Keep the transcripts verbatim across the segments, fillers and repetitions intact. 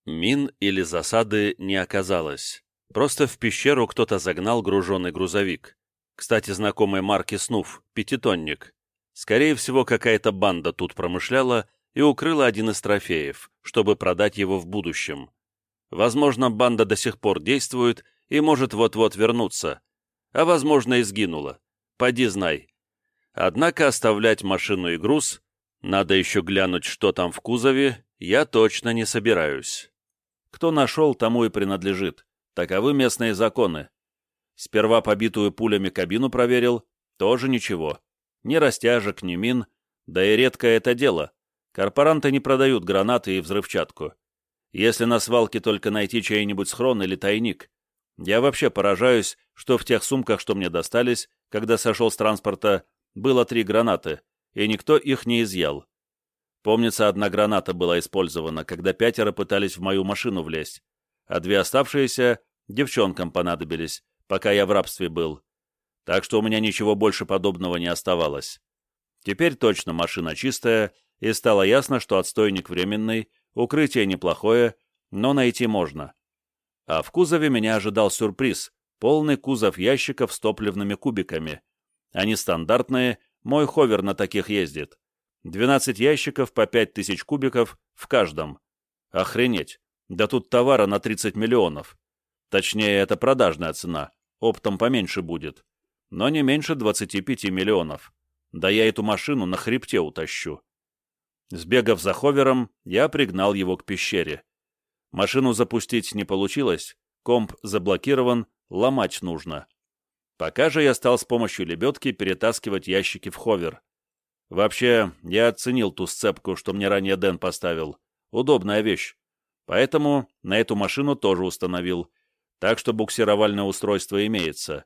Мин или засады не оказалось. Просто в пещеру кто-то загнал груженный грузовик. Кстати, знакомой марки «Снуф», пятитонник. Скорее всего, какая-то банда тут промышляла и укрыла один из трофеев, чтобы продать его в будущем. Возможно, банда до сих пор действует и может вот-вот вернуться. А возможно, и сгинула. Поди знай. Однако оставлять машину и груз, надо еще глянуть, что там в кузове, я точно не собираюсь. Кто нашел, тому и принадлежит. Таковы местные законы. Сперва побитую пулями кабину проверил, тоже ничего. Ни растяжек, ни мин, да и редкое это дело. Корпоранты не продают гранаты и взрывчатку. Если на свалке только найти чей-нибудь схрон или тайник. Я вообще поражаюсь, что в тех сумках, что мне достались, когда сошел с транспорта, было три гранаты, и никто их не изъял. Помнится, одна граната была использована, когда пятеро пытались в мою машину влезть, а две оставшиеся девчонкам понадобились, пока я в рабстве был. Так что у меня ничего больше подобного не оставалось. Теперь точно машина чистая, и стало ясно, что отстойник временный, укрытие неплохое, но найти можно. А в кузове меня ожидал сюрприз — полный кузов ящиков с топливными кубиками. Они стандартные, мой ховер на таких ездит. двенадцать ящиков по пять тысяч кубиков в каждом. Охренеть, да тут товара на тридцать миллионов. Точнее, это продажная цена, оптом поменьше будет. Но не меньше двадцати пяти миллионов. Да я эту машину на хребте утащу. Сбегав за ховером, я пригнал его к пещере. Машину запустить не получилось, комп заблокирован, ломать нужно. Пока же я стал с помощью лебедки перетаскивать ящики в ховер. Вообще, я оценил ту сцепку, что мне ранее Дэн поставил. Удобная вещь. Поэтому на эту машину тоже установил. Так что буксировальное устройство имеется.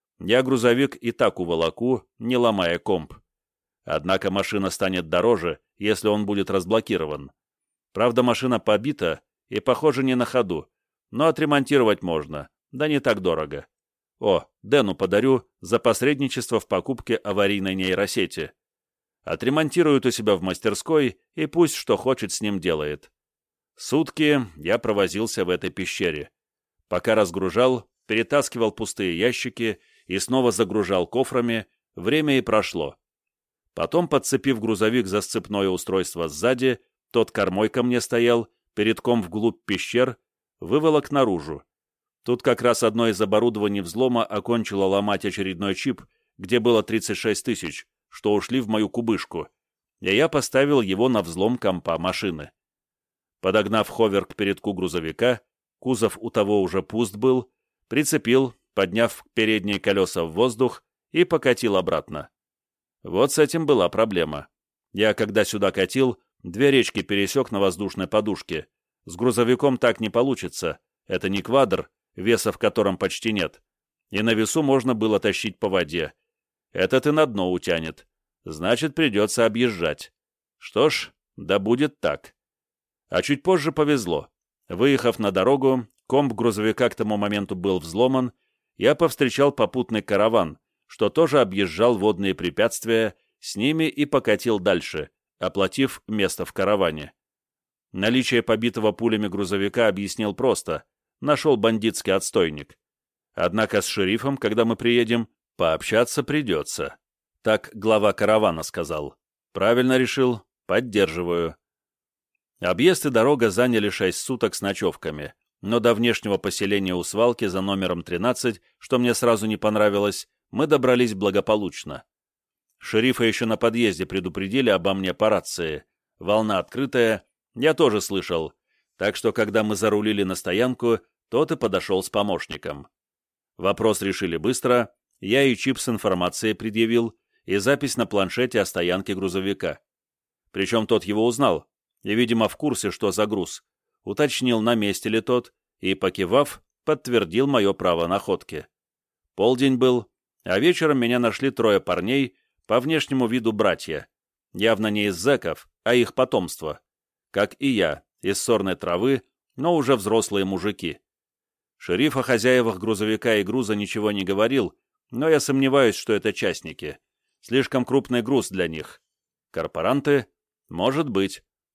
Я грузовик и так уволоку, не ломая комп. Однако машина станет дороже, если он будет разблокирован. Правда, машина побита и, похоже, не на ходу, но отремонтировать можно, да не так дорого. О, Дэну подарю за посредничество в покупке аварийной нейросети. Отремонтирует у себя в мастерской и пусть что хочет с ним делает. Сутки я провозился в этой пещере. Пока разгружал, перетаскивал пустые ящики и снова загружал кофрами, время и прошло. Потом, подцепив грузовик за сцепное устройство сзади, тот кормой ко мне стоял, передком вглубь пещер, выволок наружу. Тут как раз одно из оборудований взлома окончило ломать очередной чип, где было тридцать шесть тысяч, что ушли в мою кубышку, и я поставил его на взлом компа машины. Подогнав ховер к передку грузовика, кузов у того уже пуст был, прицепил, подняв передние колеса в воздух и покатил обратно. Вот с этим была проблема. Я, когда сюда катил, две речки пересек на воздушной подушке. С грузовиком так не получится. Это не квадр, веса в котором почти нет. И на весу можно было тащить по воде. Этот и на дно утянет. Значит, придется объезжать. Что ж, да будет так. А чуть позже повезло. Выехав на дорогу, комп грузовика к тому моменту был взломан, я повстречал попутный караван, что тоже объезжал водные препятствия, с ними и покатил дальше, оплатив место в караване. Наличие побитого пулями грузовика объяснил просто. Нашел бандитский отстойник. Однако с шерифом, когда мы приедем, пообщаться придется. Так глава каравана сказал. Правильно решил, поддерживаю. Объезд и дорога заняли шесть суток с ночевками, но до внешнего поселения у свалки за номером тринадцать, что мне сразу не понравилось, мы добрались благополучно. Шерифа еще на подъезде предупредили обо мне по рации. Волна открытая, я тоже слышал, так что когда мы зарулили на стоянку, тот и подошел с помощником. Вопрос решили быстро, я и чип с информацией предъявил, и запись на планшете о стоянке грузовика. Причем тот его узнал, и, видимо, в курсе, что за груз, уточнил, на месте ли тот, и, покивав, подтвердил мое право находки. Полдень был, а вечером меня нашли трое парней, по внешнему виду братья, явно не из зэков, а их потомство. Как и я, из сорной травы, но уже взрослые мужики. Шериф о хозяевах грузовика и груза ничего не говорил, но я сомневаюсь, что это частники. Слишком крупный груз для них. Корпоранты? Может быть.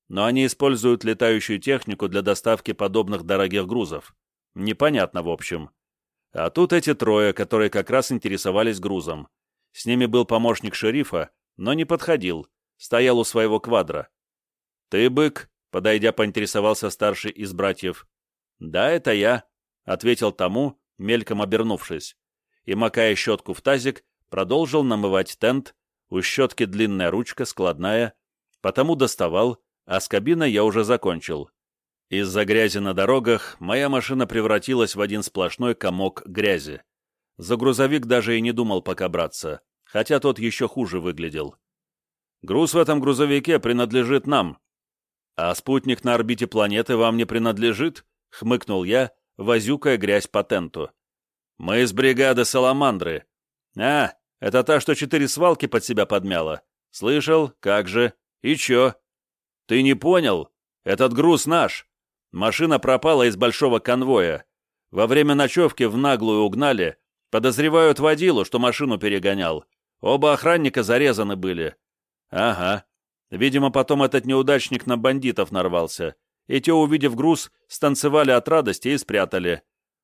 но они используют летающую технику для доставки подобных дорогих грузов. Непонятно, в общем. А тут эти трое, которые как раз интересовались грузом. С ними был помощник шерифа, но не подходил, стоял у своего квадра. «Ты, бык?» — подойдя, поинтересовался старший из братьев. «Да, это я», — ответил тому, мельком обернувшись. И, макая щетку в тазик, продолжил намывать тент, у щетки длинная ручка, складная, потому доставал, а с кабиной я уже закончил. Из-за грязи на дорогах моя машина превратилась в один сплошной комок грязи. За грузовик даже и не думал пока браться, хотя тот еще хуже выглядел. «Груз в этом грузовике принадлежит нам». «А спутник на орбите планеты вам не принадлежит?» — хмыкнул я, возюкая грязь по тенту. «Мы из бригады Саламандры». «А, это та, что четыре свалки под себя подмяла. Слышал? Как же? И чё?» «Ты не понял? Этот груз наш. Машина пропала из большого конвоя. Во время ночевки в наглую угнали. Подозревают водилу, что машину перегонял. Оба охранника зарезаны были». «Ага. Видимо, потом этот неудачник на бандитов нарвался. И те, увидев груз, станцевали от радости и спрятали.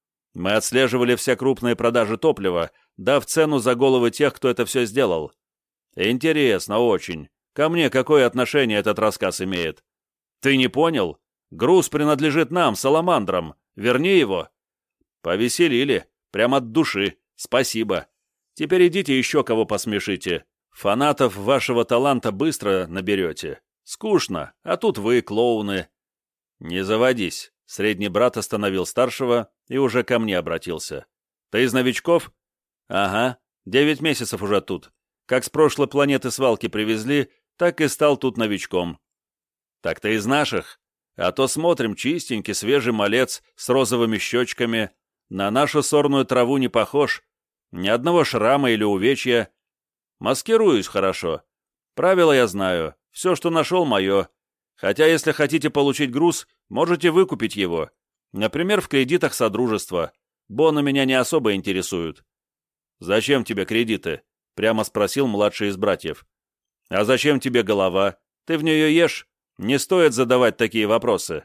Мы отслеживали все крупные продажи топлива, дав цену за головы тех, кто это все сделал. Интересно очень. Ко мне какое отношение этот рассказ имеет? Ты не понял? Груз принадлежит нам, Саламандрам. Верни его». «Повеселили. Прямо от души. Спасибо. Теперь идите еще кого посмешите. Фанатов вашего таланта быстро наберете. Скучно, а тут вы, клоуны». «Не заводись». Средний брат остановил старшего и уже ко мне обратился. «Ты из новичков?» «Ага. Девять месяцев уже тут. Как с прошлой планеты свалки привезли, так и стал тут новичком». «Так ты из наших? А то смотрим, чистенький, свежий малец с розовыми щечками. На нашу сорную траву не похож. Ни одного шрама или увечья. Маскируюсь хорошо. Правила я знаю. Все, что нашел, мое. Хотя, если хотите получить груз, можете выкупить его. Например, в кредитах Содружества. Боны меня не особо интересуют». «Зачем тебе кредиты?» — прямо спросил младший из братьев. «А зачем тебе голова? Ты в нее ешь? Не стоит задавать такие вопросы».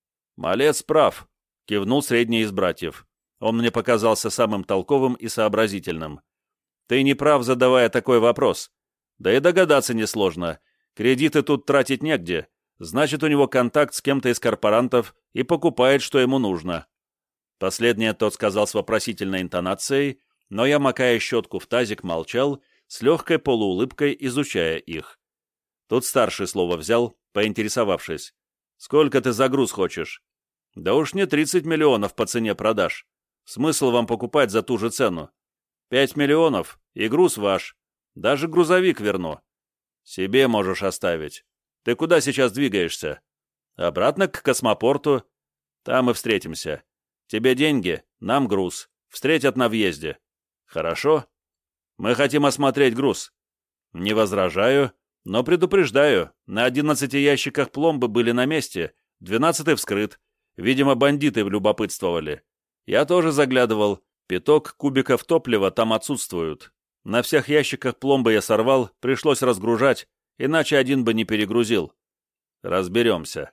«Малец прав», — кивнул средний из братьев. Он мне показался самым толковым и сообразительным. «Ты не прав, задавая такой вопрос. Да и догадаться несложно. Кредиты тут тратить негде. Значит, у него контакт с кем-то из корпорантов и покупает, что ему нужно». Последнее тот сказал с вопросительной интонацией, но я, макая щетку в тазик, молчал, с легкой полуулыбкой изучая их. Тут старший слово взял, поинтересовавшись. «Сколько ты за груз хочешь?» «Да уж не тридцать миллионов по цене продаж. Смысл вам покупать за ту же цену? Пять миллионов, и груз ваш. Даже грузовик верну. Себе можешь оставить. Ты куда сейчас двигаешься?» «Обратно к космопорту. Там и встретимся. Тебе деньги, нам груз. Встретят на въезде». «Хорошо. Мы хотим осмотреть груз». «Не возражаю, но предупреждаю, на одиннадцати ящиках пломбы были на месте, двенадцатый вскрыт. Видимо, бандиты любопытствовали. Я тоже заглядывал. Пяток кубиков топлива там отсутствуют. На всех ящиках пломбы я сорвал, пришлось разгружать, иначе один бы не перегрузил. Разберемся».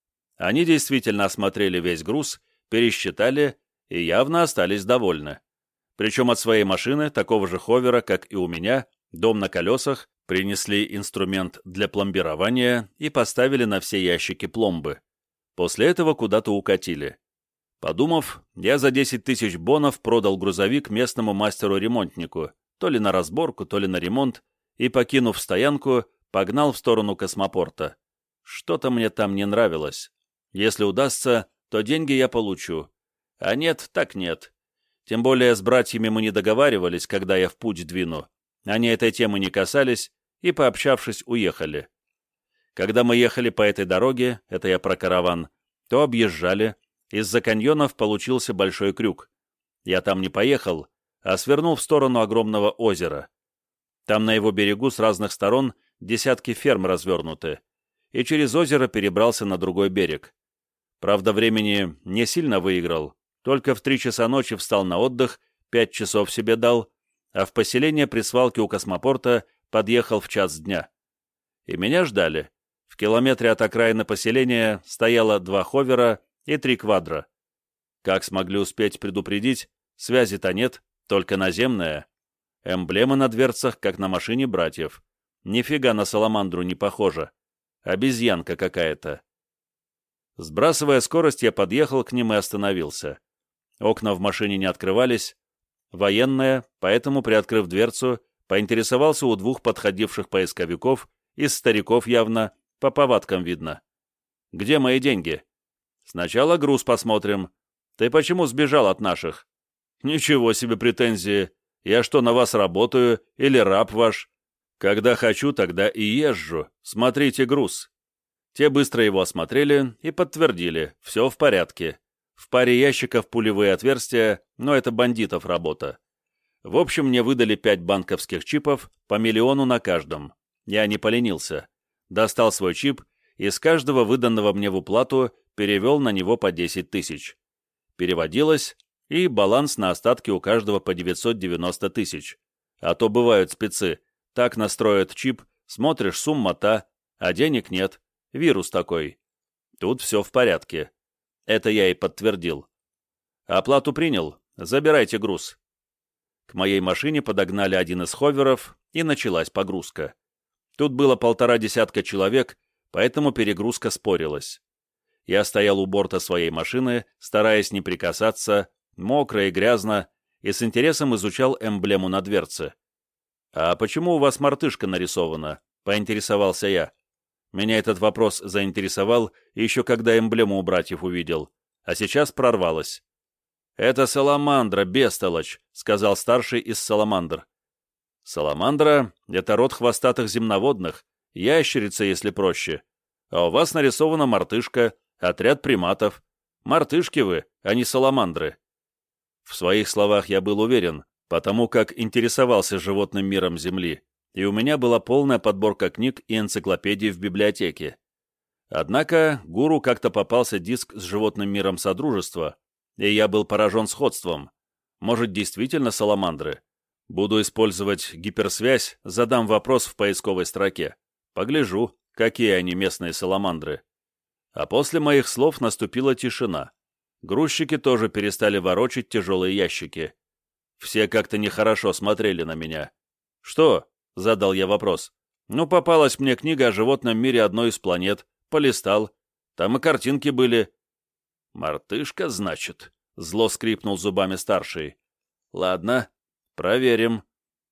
Они действительно осмотрели весь груз, пересчитали и явно остались довольны. Причем от своей машины, такого же ховера, как и у меня, дом на колесах, принесли инструмент для пломбирования и поставили на все ящики пломбы. После этого куда-то укатили. Подумав, я за десять тысяч бонов продал грузовик местному мастеру-ремонтнику, то ли на разборку, то ли на ремонт, и, покинув стоянку, погнал в сторону космопорта. Что-то мне там не нравилось. Если удастся, то деньги я получу. А нет, так нет. Тем более с братьями мы не договаривались, когда я в путь двину. Они этой темы не касались и, пообщавшись, уехали. Когда мы ехали по этой дороге, это я про караван, то объезжали. Из-за каньонов получился большой крюк. Я там не поехал, а свернул в сторону огромного озера. Там на его берегу с разных сторон десятки ферм развернуты. И через озеро перебрался на другой берег. Правда, времени не сильно выиграл. Только в три часа ночи встал на отдых, пять часов себе дал, а в поселение при свалке у космопорта подъехал в час дня. И меня ждали. В километре от окраины поселения стояло два ховера и три квадра. Как смогли успеть предупредить, связи-то нет, только наземная. Эмблема на дверцах, как на машине братьев. Нифига на саламандру не похожа. Обезьянка какая-то. Сбрасывая скорость, я подъехал к ним и остановился. Окна в машине не открывались. Военная, поэтому, приоткрыв дверцу, поинтересовался у двух подходивших поисковиков, из стариков явно, по повадкам видно. «Где мои деньги?» «Сначала груз посмотрим. Ты почему сбежал от наших?» «Ничего себе претензии. Я что, на вас работаю или раб ваш? Когда хочу, тогда и езжу. Смотрите груз». Те быстро его осмотрели и подтвердили, все в порядке. В паре ящиков пулевые отверстия, но это бандитов работа. В общем, мне выдали пять банковских чипов, по миллиону на каждом. Я не поленился. Достал свой чип и с каждого выданного мне в уплату перевел на него по десять тысяч. Переводилось, и баланс на остатки у каждого по девятьсот девяносто тысяч. А то бывают спецы, так настроят чип, смотришь, сумма та, а денег нет. Вирус такой. Тут все в порядке. Это я и подтвердил. Оплату принял. Забирайте груз. К моей машине подогнали один из ховеров, и началась погрузка. Тут было полтора десятка человек, поэтому перегрузка спорилась. Я стоял у борта своей машины, стараясь не прикасаться, мокро и грязно, и с интересом изучал эмблему на дверце. «А почему у вас мартышка нарисована?» — поинтересовался я. Меня этот вопрос заинтересовал, еще когда эмблему у братьев увидел, а сейчас прорвалось. «Это саламандра, бестолочь», — сказал старший из саламандр. «Саламандра — это род хвостатых земноводных, ящерица, если проще. А у вас нарисована мартышка, отряд приматов. Мартышки вы, а не саламандры». В своих словах я был уверен, потому как интересовался животным миром Земли, и у меня была полная подборка книг и энциклопедий в библиотеке. Однако гуру как-то попался диск с животным миром Содружества, и я был поражен сходством. Может, действительно саламандры? Буду использовать гиперсвязь, задам вопрос в поисковой строке. Погляжу, какие они местные саламандры. А после моих слов наступила тишина. Грузчики тоже перестали ворочать тяжелые ящики. Все как-то нехорошо смотрели на меня. «Что?» — задал я вопрос. «Ну, попалась мне книга о животном мире одной из планет. Полистал. Там и картинки были». «Мартышка, значит?» — зло скрипнул зубами старший. «Ладно, проверим.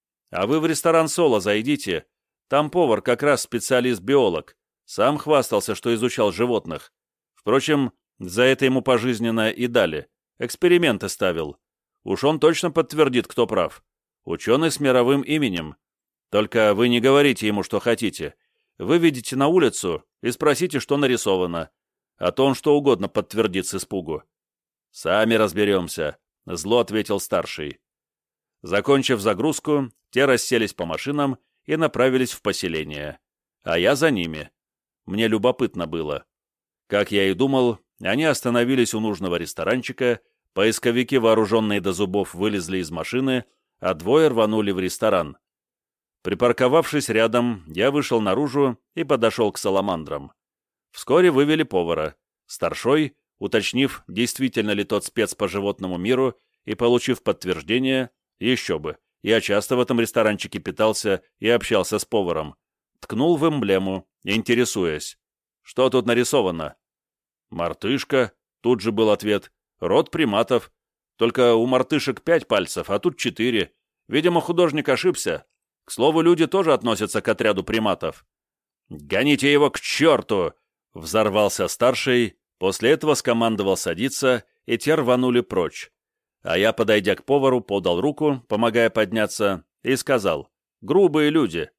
А вы в ресторан «Соло» зайдите. Там повар как раз специалист-биолог. Сам хвастался, что изучал животных. Впрочем, за это ему пожизненно и дали. Эксперименты ставил. Уж он точно подтвердит, кто прав. Ученый с мировым именем. Только вы не говорите ему, что хотите. Выведите на улицу и спросите, что нарисовано. А то он что угодно подтвердит с испугу». «Сами разберемся», — зло ответил старший. Закончив загрузку, те расселись по машинам и направились в поселение. А я за ними. Мне любопытно было. Как я и думал, они остановились у нужного ресторанчика, поисковики, вооруженные до зубов, вылезли из машины, а двое рванули в ресторан. Припарковавшись рядом, я вышел наружу и подошел к саламандрам. Вскоре вывели повара. Старшой, уточнив, действительно ли тот спец по животному миру, и получив подтверждение, еще бы, я часто в этом ресторанчике питался и общался с поваром, ткнул в эмблему, интересуясь. «Что тут нарисовано?» «Мартышка», — тут же был ответ, — «род приматов. Только у мартышек пять пальцев, а тут четыре. Видимо, художник ошибся. К слову, люди тоже относятся к отряду приматов». «Гоните его к черту!» — взорвался старший, после этого скомандовал садиться, и те рванули прочь. А я, подойдя к повару, подал руку, помогая подняться, и сказал: «Грубые люди».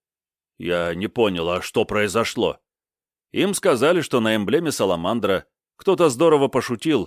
Я не понял, а что произошло? Им сказали, что на эмблеме саламандра. Кто-то здорово пошутил.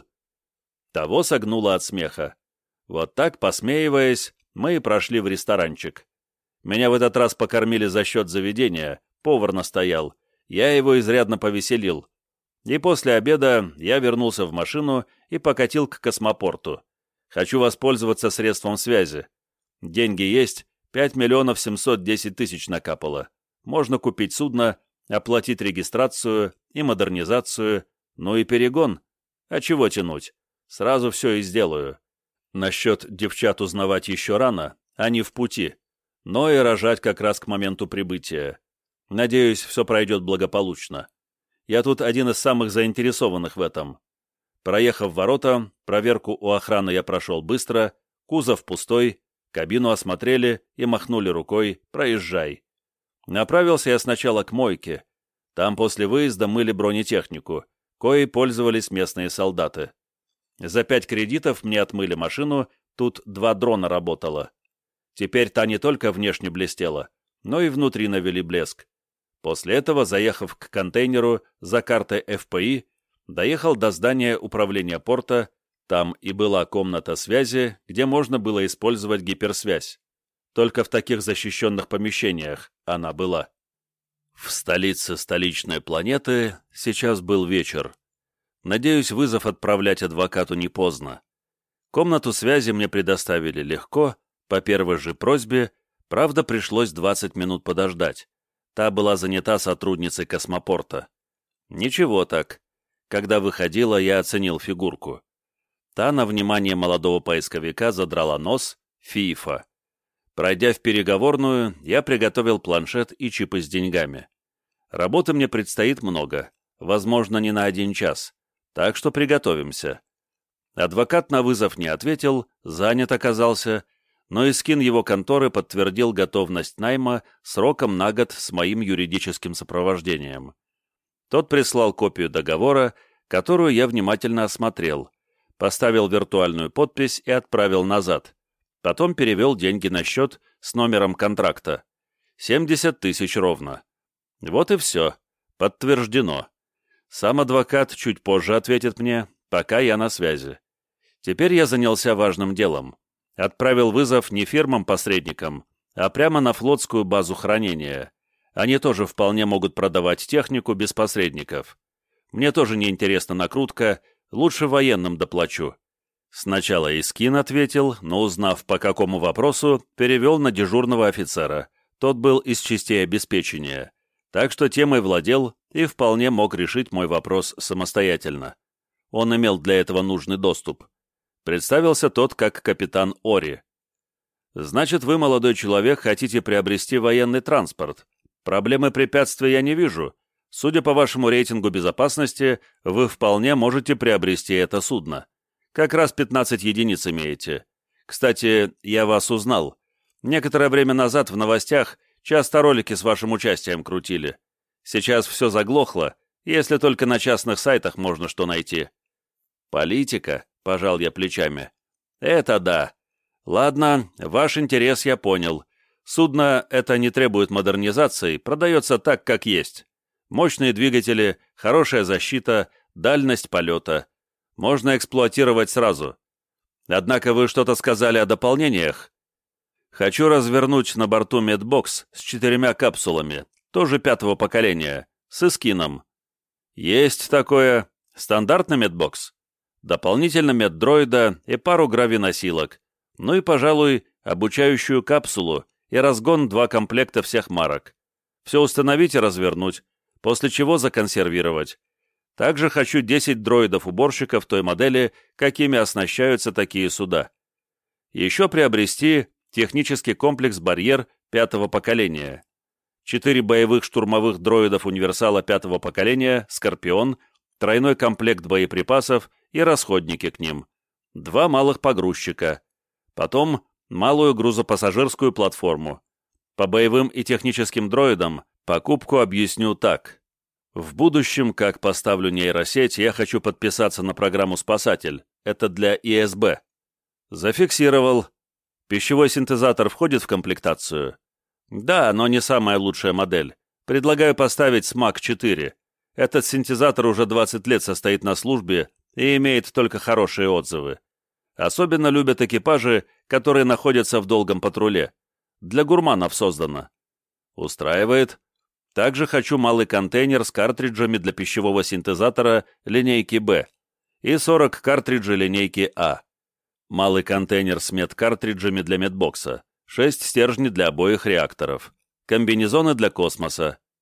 Того согнуло от смеха. Вот так, посмеиваясь, мы и прошли в ресторанчик. Меня в этот раз покормили за счет заведения, повар настоял. Я его изрядно повеселил. И после обеда я вернулся в машину и покатил к космопорту. Хочу воспользоваться средством связи. Деньги есть, пять миллионов семьсот десять тысяч накапало. Можно купить судно, оплатить регистрацию и модернизацию, ну и перегон. А чего тянуть? Сразу все и сделаю. Насчет девчат узнавать еще рано, они в пути, но и рожать как раз к моменту прибытия. Надеюсь, все пройдет благополучно. Я тут один из самых заинтересованных в этом. Проехав ворота, проверку у охраны я прошел быстро, кузов пустой, кабину осмотрели и махнули рукой «проезжай». Направился я сначала к мойке. Там после выезда мыли бронетехнику, коей пользовались местные солдаты. За пять кредитов мне отмыли машину, тут два дрона работало. Теперь та не только внешне блестела, но и внутри навели блеск. После этого, заехав к контейнеру за картой эф пэ и, доехал до здания управления порта, там и была комната связи, где можно было использовать гиперсвязь. Только в таких защищенных помещениях она была. В столице столичной планеты сейчас был вечер. Надеюсь, вызов отправлять адвокату не поздно. Комнату связи мне предоставили легко, по первой же просьбе, правда, пришлось двадцать минут подождать. Та была занята сотрудницей космопорта. Ничего так. Когда выходила, я оценил фигурку. Та на внимание молодого поисковика задрала нос, фифа. Пройдя в переговорную, я приготовил планшет и чипы с деньгами. Работы мне предстоит много, возможно, не на один час, так что приготовимся. Адвокат на вызов не ответил, занят оказался, но Искин его конторы подтвердил готовность найма сроком на год с моим юридическим сопровождением. Тот прислал копию договора, которую я внимательно осмотрел, поставил виртуальную подпись и отправил назад. Потом перевел деньги на счет с номером контракта. семьдесят тысяч ровно. Вот и все. Подтверждено. Сам адвокат чуть позже ответит мне, пока я на связи. Теперь я занялся важным делом. Отправил вызов не фирмам-посредникам, а прямо на флотскую базу хранения. Они тоже вполне могут продавать технику без посредников. Мне тоже не интересна накрутка, лучше военным доплачу. Сначала Искин ответил, но, узнав, по какому вопросу, перевел на дежурного офицера. Тот был из частей обеспечения. Так что темой владел и вполне мог решить мой вопрос самостоятельно. Он имел для этого нужный доступ. Представился тот как капитан Ори. «Значит, вы, молодой человек, хотите приобрести военный транспорт. Проблемы препятствий я не вижу. Судя по вашему рейтингу безопасности, вы вполне можете приобрести это судно. Как раз пятнадцать единиц имеете. Кстати, я вас узнал. Некоторое время назад в новостях часто ролики с вашим участием крутили. Сейчас все заглохло, если только на частных сайтах можно что найти». «Политика», — пожал я плечами. «Это да. Ладно, ваш интерес я понял. Судно это не требует модернизации, продается так, как есть. Мощные двигатели, хорошая защита, дальность полета. Можно эксплуатировать сразу. Однако вы что-то сказали о дополнениях. Хочу развернуть на борту медбокс с четырьмя капсулами, тоже пятого поколения, с Искином. Есть такое. Стандартный медбокс. Дополнительно меддроида и пару гравиносилок. Ну и, пожалуй, обучающую капсулу и разгон два комплекта всех марок. Все установить и развернуть, после чего законсервировать. Также хочу десять дроидов-уборщиков той модели, какими оснащаются такие суда. Еще приобрести технический комплекс «Барьер» пятого поколения. Четыре боевых штурмовых дроидов-универсала пятого поколения «Скорпион», тройной комплект боеприпасов и расходники к ним. Два малых погрузчика. Потом малую грузопассажирскую платформу. По боевым и техническим дроидам покупку объясню так. В будущем, как поставлю нейросеть, я хочу подписаться на программу «Спасатель». Это для и эс бэ. Зафиксировал. Пищевой синтезатор входит в комплектацию? Да, но не самая лучшая модель. Предлагаю поставить смак четыре. Этот синтезатор уже двадцать лет состоит на службе и имеет только хорошие отзывы. Особенно любят экипажи, которые находятся в долгом патруле. Для гурманов создано. Устраивает. Также хочу малый контейнер с картриджами для пищевого синтезатора линейки Б и сорок картриджей линейки А. Малый контейнер с медкартриджами для медбокса, шесть стержней для обоих реакторов, комбинезоны для космоса.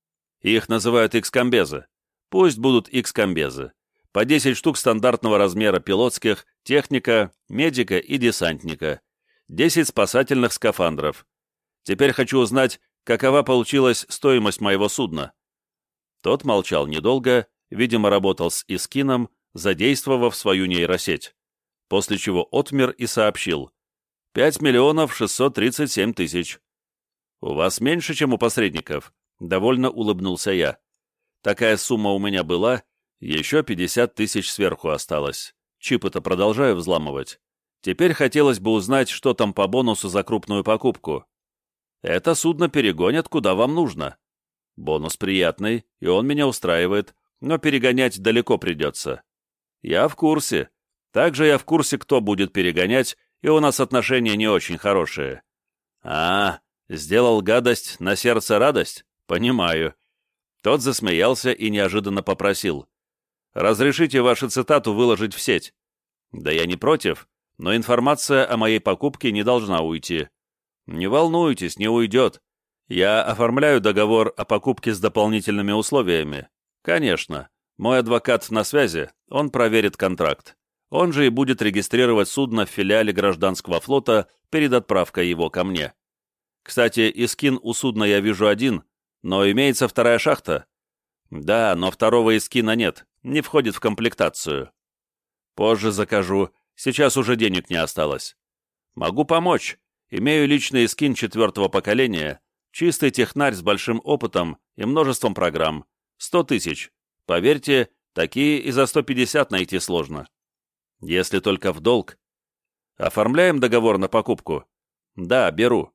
Их называют икс-комбезы. Пусть будут икс-комбезы. По десять штук стандартного размера пилотских, техника, медика и десантника. десять спасательных скафандров. Теперь хочу узнать, какова получилась стоимость моего судна. Тот молчал недолго, видимо, работал с Искином, задействовав свою нейросеть. После чего отмер и сообщил. пять миллионов шестьсот тридцать семь тысяч. У вас меньше, чем у посредников. Довольно улыбнулся я. Такая сумма у меня была, еще пятьдесят тысяч сверху осталось. Чипы-то продолжаю взламывать. Теперь хотелось бы узнать, что там по бонусу за крупную покупку. Это судно перегонят, куда вам нужно. Бонус приятный, и он меня устраивает, но перегонять далеко придется. Я в курсе. Также я в курсе, кто будет перегонять, и у нас отношения не очень хорошие. А, сделал гадость, на сердце радость? Понимаю. Тот засмеялся и неожиданно попросил. «Разрешите вашу цитату выложить в сеть?» «Да я не против, но информация о моей покупке не должна уйти». «Не волнуйтесь, не уйдет. Я оформляю договор о покупке с дополнительными условиями. Конечно, мой адвокат на связи, он проверит контракт. Он же и будет регистрировать судно в филиале гражданского флота перед отправкой его ко мне. Кстати, Искин у судна я вижу один, но имеется вторая шахта?» «Да, но второго Искина нет, не входит в комплектацию». «Позже закажу, сейчас уже денег не осталось». «Могу помочь. Имею личный Искин четвертого поколения, чистый технарь с большим опытом и множеством программ. Сто тысяч. Поверьте, такие и за сто пятьдесят найти сложно. Если только в долг. Оформляем договор на покупку?» «Да, беру».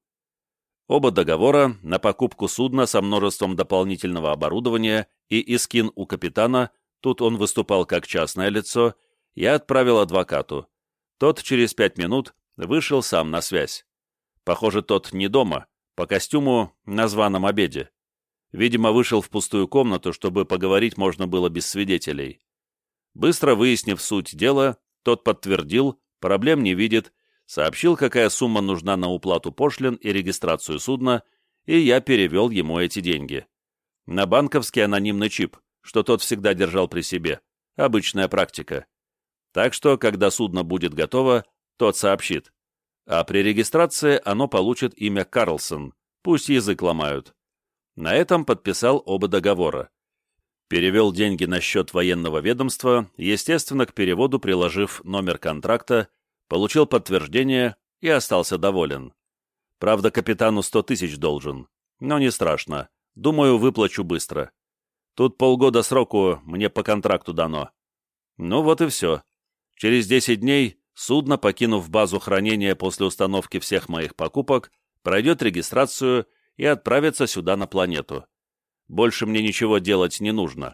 Оба договора на покупку судна со множеством дополнительного оборудования и Искин у капитана, тут он выступал как частное лицо, я отправил адвокату. Тот через пять минут вышел сам на связь. Похоже, тот не дома, по костюму на званом обеде. Видимо, вышел в пустую комнату, чтобы поговорить можно было без свидетелей. Быстро выяснив суть дела, тот подтвердил, проблем не видит, сообщил, какая сумма нужна на уплату пошлин и регистрацию судна, и я перевел ему эти деньги. На банковский анонимный чип, что тот всегда держал при себе. Обычная практика. Так что, когда судно будет готово, тот сообщит. А при регистрации оно получит имя Карлсон, пусть язык ломают. На этом подписал оба договора. Перевел деньги на счет военного ведомства, естественно, к переводу приложив номер контракта, получил подтверждение и остался доволен. Правда, капитану сто тысяч должен, но не страшно, думаю, выплачу быстро. Тут полгода сроку мне по контракту дано. Ну вот и все. Через десять дней судно, покинув базу хранения после установки всех моих покупок, пройдет регистрацию и отправится сюда на планету. Больше мне ничего делать не нужно.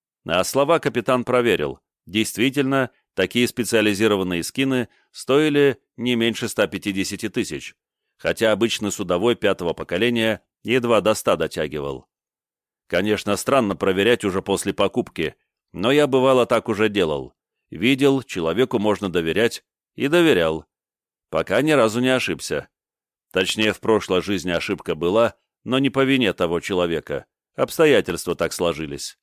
А слова капитан проверил. Действительно, такие специализированные скины стоили не меньше ста пятидесяти тысяч, хотя обычный судовой пятого поколения едва до ста дотягивал. Конечно, странно проверять уже после покупки, но я бывало так уже делал. Видел, человеку можно доверять, и доверял. Пока ни разу не ошибся. Точнее, в прошлой жизни ошибка была, но не по вине того человека. Обстоятельства так сложились.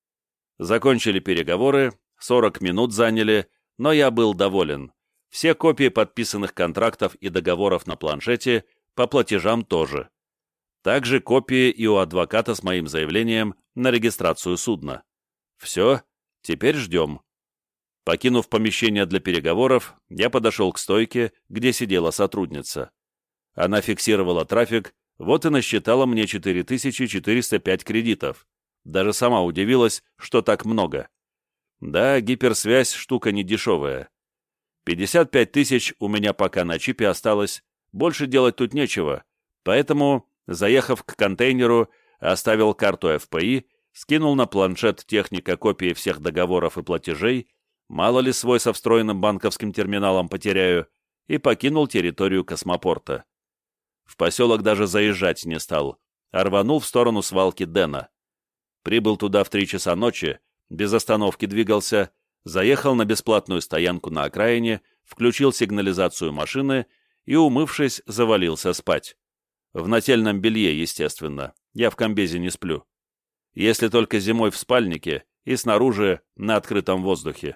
Закончили переговоры, сорок минут заняли, но я был доволен. Все копии подписанных контрактов и договоров на планшете, по платежам тоже. Также копии и у адвоката с моим заявлением на регистрацию судна. Все, теперь ждем. Покинув помещение для переговоров, я подошел к стойке, где сидела сотрудница. Она фиксировала трафик, вот и насчитала мне четыре тысячи четыреста пять кредитов. Даже сама удивилась, что так много. Да, гиперсвязь штука недешевая. пятьдесят пять тысяч у меня пока на чипе осталось, больше делать тут нечего, поэтому, заехав к контейнеру, оставил карту эф пэ и, скинул на планшет техника копии всех договоров и платежей, мало ли свой со встроенным банковским терминалом потеряю, и покинул территорию космопорта. В поселок даже заезжать не стал, а рванул в сторону свалки Дэна. Прибыл туда в три часа ночи, без остановки двигался, заехал на бесплатную стоянку на окраине, включил сигнализацию машины и, умывшись, завалился спать. В нательном белье, естественно, я в комбезе не сплю. если только зимой в спальнике и снаружи на открытом воздухе.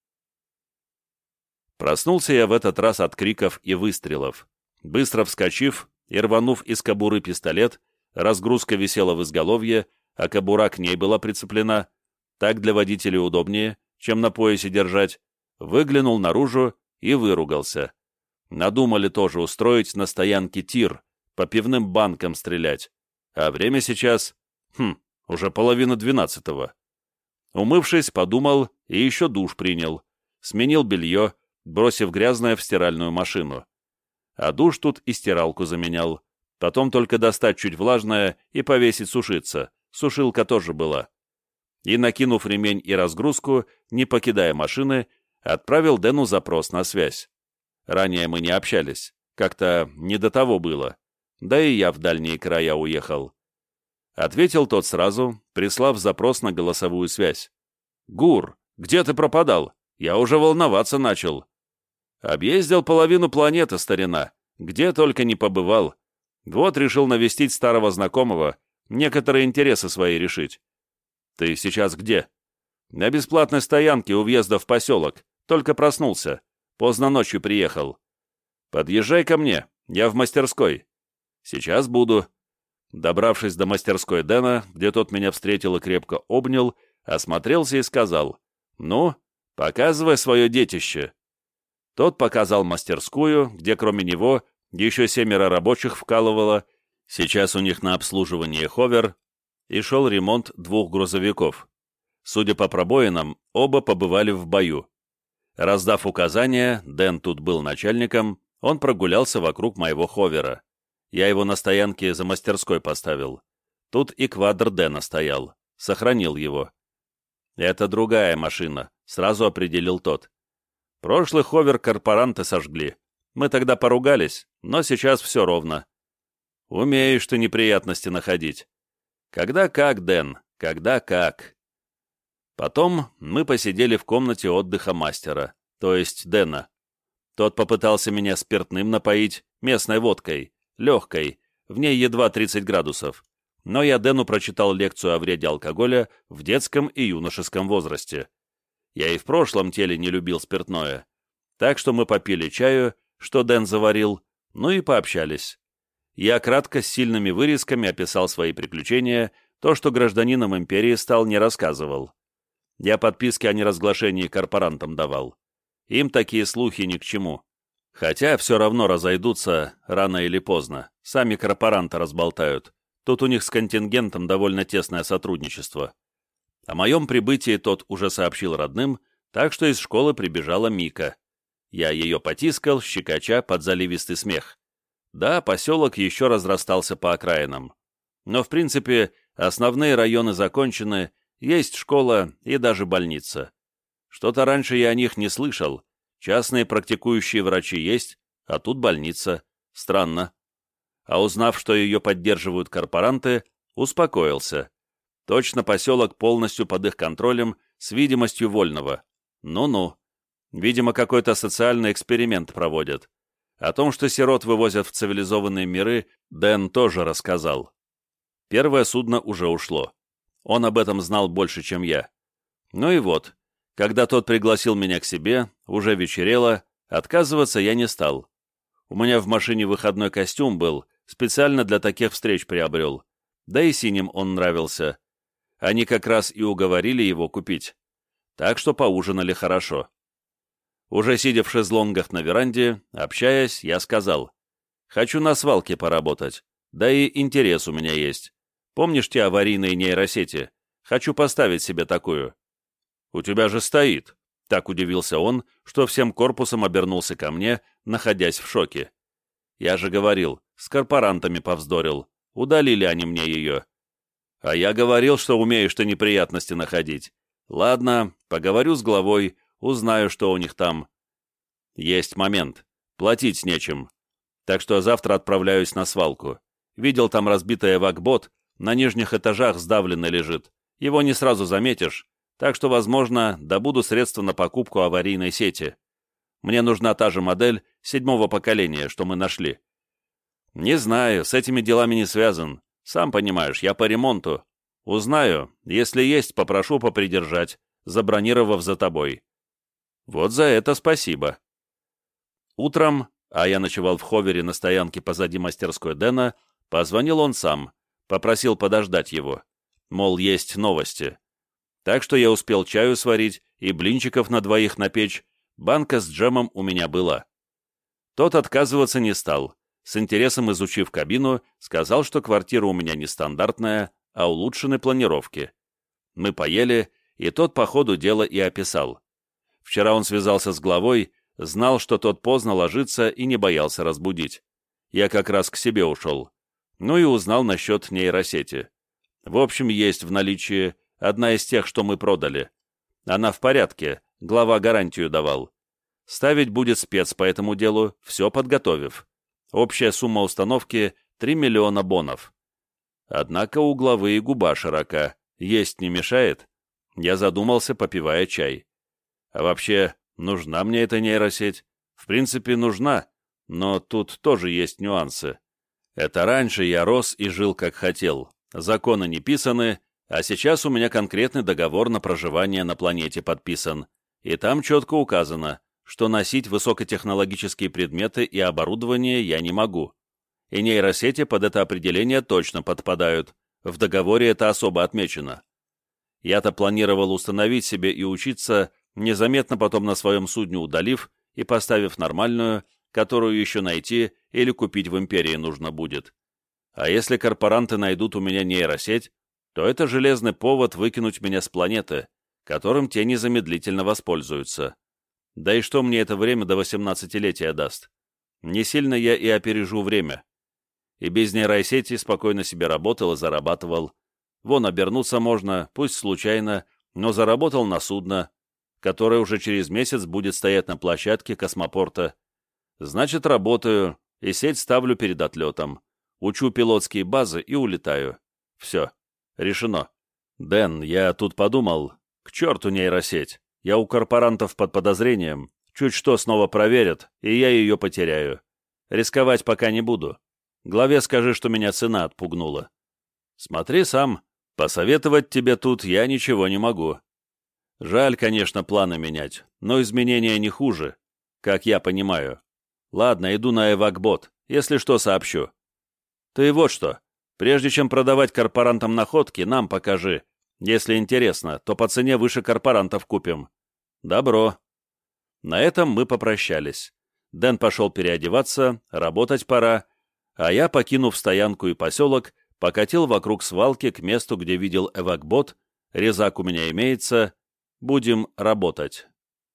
Проснулся я в этот раз от криков и выстрелов. Быстро вскочив и рванув из кобуры пистолет, разгрузка висела в изголовье, а кобура к ней была прицеплена, так для водителя удобнее, чем на поясе держать, выглянул наружу и выругался. Надумали тоже устроить на стоянке тир, по пивным банкам стрелять. А время сейчас, хм, уже половина двенадцатого. Умывшись, подумал и еще душ принял. Сменил белье, бросив грязное в стиральную машину. А душ тут и стиралку заменял. Потом только достать чуть влажное и повесить сушиться. Сушилка тоже была. И, накинув ремень и разгрузку, не покидая машины, отправил Дэну запрос на связь. Ранее мы не общались. Как-то не до того было. Да и я в дальние края уехал. Ответил тот сразу, прислав запрос на голосовую связь. «Гур, где ты пропадал? Я уже волноваться начал». «Объездил половину планеты, старина. Где только не побывал. Вот решил навестить старого знакомого, некоторые интересы свои решить». «Ты сейчас где?» «На бесплатной стоянке у въезда в поселок. Только проснулся. Поздно ночью приехал». «Подъезжай ко мне. Я в мастерской». «Сейчас буду». Добравшись до мастерской Дэна, где тот меня встретил и крепко обнял, осмотрелся и сказал: «Ну, показывай свое детище». Тот показал мастерскую, где кроме него еще семеро рабочих вкалывало, сейчас у них на обслуживании ховер, и шел ремонт двух грузовиков. Судя по пробоинам, оба побывали в бою. Раздав указания, Дэн тут был начальником, он прогулялся вокруг моего ховера. Я его на стоянке за мастерской поставил. Тут и квадр Дэна стоял. Сохранил его. «Это другая машина», — сразу определил тот. «Прошлый ховер корпоранты сожгли. Мы тогда поругались, но сейчас все ровно». «Умеешь ты неприятности находить». «Когда как, Дэн, когда как». Потом мы посидели в комнате отдыха мастера, то есть Дэна. Тот попытался меня спиртным напоить, местной водкой, легкой, в ней едва тридцать градусов. Но я Дэну прочитал лекцию о вреде алкоголя в детском и юношеском возрасте. Я и в прошлом теле не любил спиртное. Так что мы попили чаю, что Дэн заварил, ну и пообщались. Я кратко с сильными вырезками описал свои приключения, то, что гражданином империи стал, не рассказывал. Я подписки о неразглашении корпорантам давал. Им такие слухи ни к чему. Хотя все равно разойдутся рано или поздно. Сами корпоранты разболтают. Тут у них с контингентом довольно тесное сотрудничество. О моем прибытии тот уже сообщил родным, так что из школы прибежала Мика. Я ее потискал, щекоча под заливистый смех. Да, поселок еще разрастался по окраинам. Но, в принципе, основные районы закончены, есть школа и даже больница. Что-то раньше я о них не слышал. Частные практикующие врачи есть, а тут больница. Странно. А узнав, что ее поддерживают корпоранты, успокоился. Точно поселок полностью под их контролем, с видимостью вольного. Ну-ну. Видимо, какой-то социальный эксперимент проводят. О том, что сирот вывозят в цивилизованные миры, Дэн тоже рассказал. Первое судно уже ушло. Он об этом знал больше, чем я. Ну и вот, когда тот пригласил меня к себе, уже вечерело, отказываться я не стал. У меня в машине выходной костюм был, специально для таких встреч приобрел. Да и синим он нравился. Они как раз и уговорили его купить. Так что поужинали хорошо. Уже сидя в шезлонгах на веранде, общаясь, я сказал: «Хочу на свалке поработать, да и интерес у меня есть. Помнишь те аварийные нейросети? Хочу поставить себе такую». «У тебя же стоит», — так удивился он, что всем корпусом обернулся ко мне, находясь в шоке. «Я же говорил, с корпорантами повздорил, удалили они мне ее». «А я говорил, что умеешь ты неприятности находить. Ладно, поговорю с главой, узнаю, что у них там». «Есть момент. Платить нечем. Так что завтра отправляюсь на свалку. Видел там разбитый вакбот, на нижних этажах сдавленно лежит. Его не сразу заметишь, так что, возможно, добуду средства на покупку аварийной сети. Мне нужна та же модель седьмого поколения, что мы нашли». «Не знаю, с этими делами не связан. Сам понимаешь, я по ремонту. Узнаю. Если есть, попрошу попридержать, забронировав за тобой. Вот за это спасибо. Утром, а я ночевал в ховере на стоянке позади мастерской Дэна, позвонил он сам, попросил подождать его. Мол, есть новости. Так что я успел чаю сварить и блинчиков на двоих напечь, банка с джемом у меня была. Тот отказываться не стал. С интересом изучив кабину, сказал, что квартира у меня не стандартная, а улучшенной планировки. Мы поели, и тот по ходу дела и описал. Вчера он связался с главой, знал, что тот поздно ложится и не боялся разбудить. Я как раз к себе ушел. Ну и узнал насчет нейросети. В общем, есть в наличии одна из тех, что мы продали. Она в порядке, глава гарантию давал. Ставить будет спец по этому делу, все подготовив. Общая сумма установки — три миллиона бонов. Однако у главы и губа широка, есть не мешает. Я задумался, попивая чай. А вообще, нужна мне эта нейросеть? В принципе, нужна, но тут тоже есть нюансы. Это раньше я рос и жил как хотел. Законы не писаны, а сейчас у меня конкретный договор на проживание на планете подписан. И там четко указано, что носить высокотехнологические предметы и оборудование я не могу. И нейросети под это определение точно подпадают. В договоре это особо отмечено. Я-то планировал установить себе и учиться, незаметно потом на своем судне удалив и поставив нормальную, которую еще найти или купить в империи нужно будет. А если корпоранты найдут у меня нейросеть, то это железный повод выкинуть меня с планеты, которым те незамедлительно воспользуются. Да и что мне это время до восемнадцатилетия даст? Не сильно я и опережу время. И без нейросети спокойно себе работал и зарабатывал. Вон обернуться можно, пусть случайно, но заработал на судно, которое уже через месяц будет стоять на площадке космопорта. Значит, работаю, и сеть ставлю перед отлетом. Учу пилотские базы и улетаю. Все. Решено. Дэн, я тут подумал. К черту нейросеть. Я у корпорантов под подозрением. Чуть что снова проверят, и я ее потеряю. Рисковать пока не буду. Главе скажи, что меня цена отпугнула. Смотри сам. Посоветовать тебе тут я ничего не могу. Жаль, конечно, планы менять, но изменения не хуже, как я понимаю. Ладно, иду на эвакбот. Если что, сообщу. Ты вот что. Прежде чем продавать корпорантам находки, нам покажи. Если интересно, то по цене выше корпорантов купим. Добро. На этом мы попрощались. Дэн пошел переодеваться, работать пора, а я, покинув стоянку и поселок, покатил вокруг свалки к месту, где видел эвакбот, резак у меня имеется, будем работать.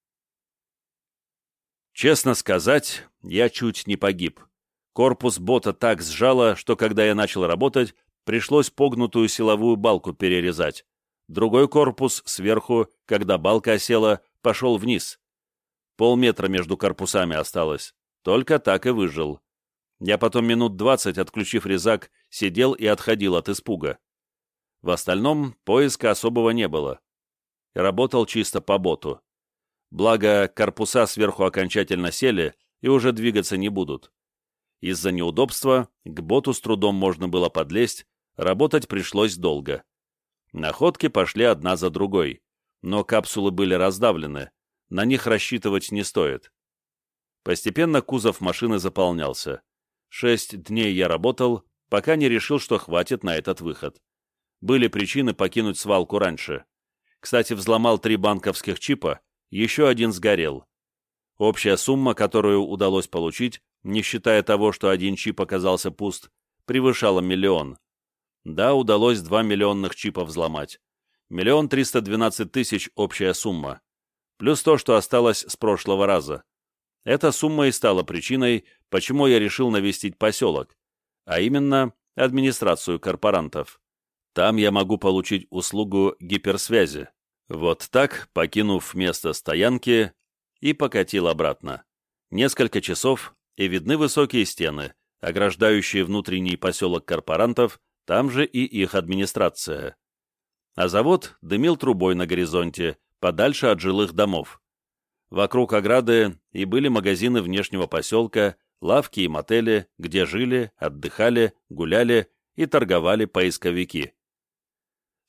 Честно сказать, я чуть не погиб. Корпус бота так сжало, что когда я начал работать, пришлось погнутую силовую балку перерезать. Другой корпус сверху, когда балка осела, пошел вниз. Полметра между корпусами осталось. Только так и выжил. Я потом минут двадцать, отключив резак, сидел и отходил от испуга. В остальном поиска особого не было. Работал чисто по боту. Благо, корпуса сверху окончательно сели и уже двигаться не будут. Из-за неудобства к боту с трудом можно было подлезть, работать пришлось долго. Находки пошли одна за другой, но капсулы были раздавлены, на них рассчитывать не стоит. Постепенно кузов машины заполнялся. Шесть дней я работал, пока не решил, что хватит на этот выход. Были причины покинуть свалку раньше. Кстати, взломал три банковских чипа, еще один сгорел. Общая сумма, которую удалось получить, не считая того, что один чип оказался пуст, превышала миллион. Да, удалось два миллионных чипа взломать. Миллион триста двенадцать тысяч общая сумма. Плюс то, что осталось с прошлого раза. Эта сумма и стала причиной, почему я решил навестить поселок, а именно администрацию корпорантов. Там я могу получить услугу гиперсвязи. Вот так, покинув место стоянки, и покатил обратно. Несколько часов, и видны высокие стены, ограждающие внутренний поселок корпорантов, там же и их администрация. А завод дымил трубой на горизонте, подальше от жилых домов. Вокруг ограды и были магазины внешнего поселка, лавки и мотели, где жили, отдыхали, гуляли и торговали поисковики.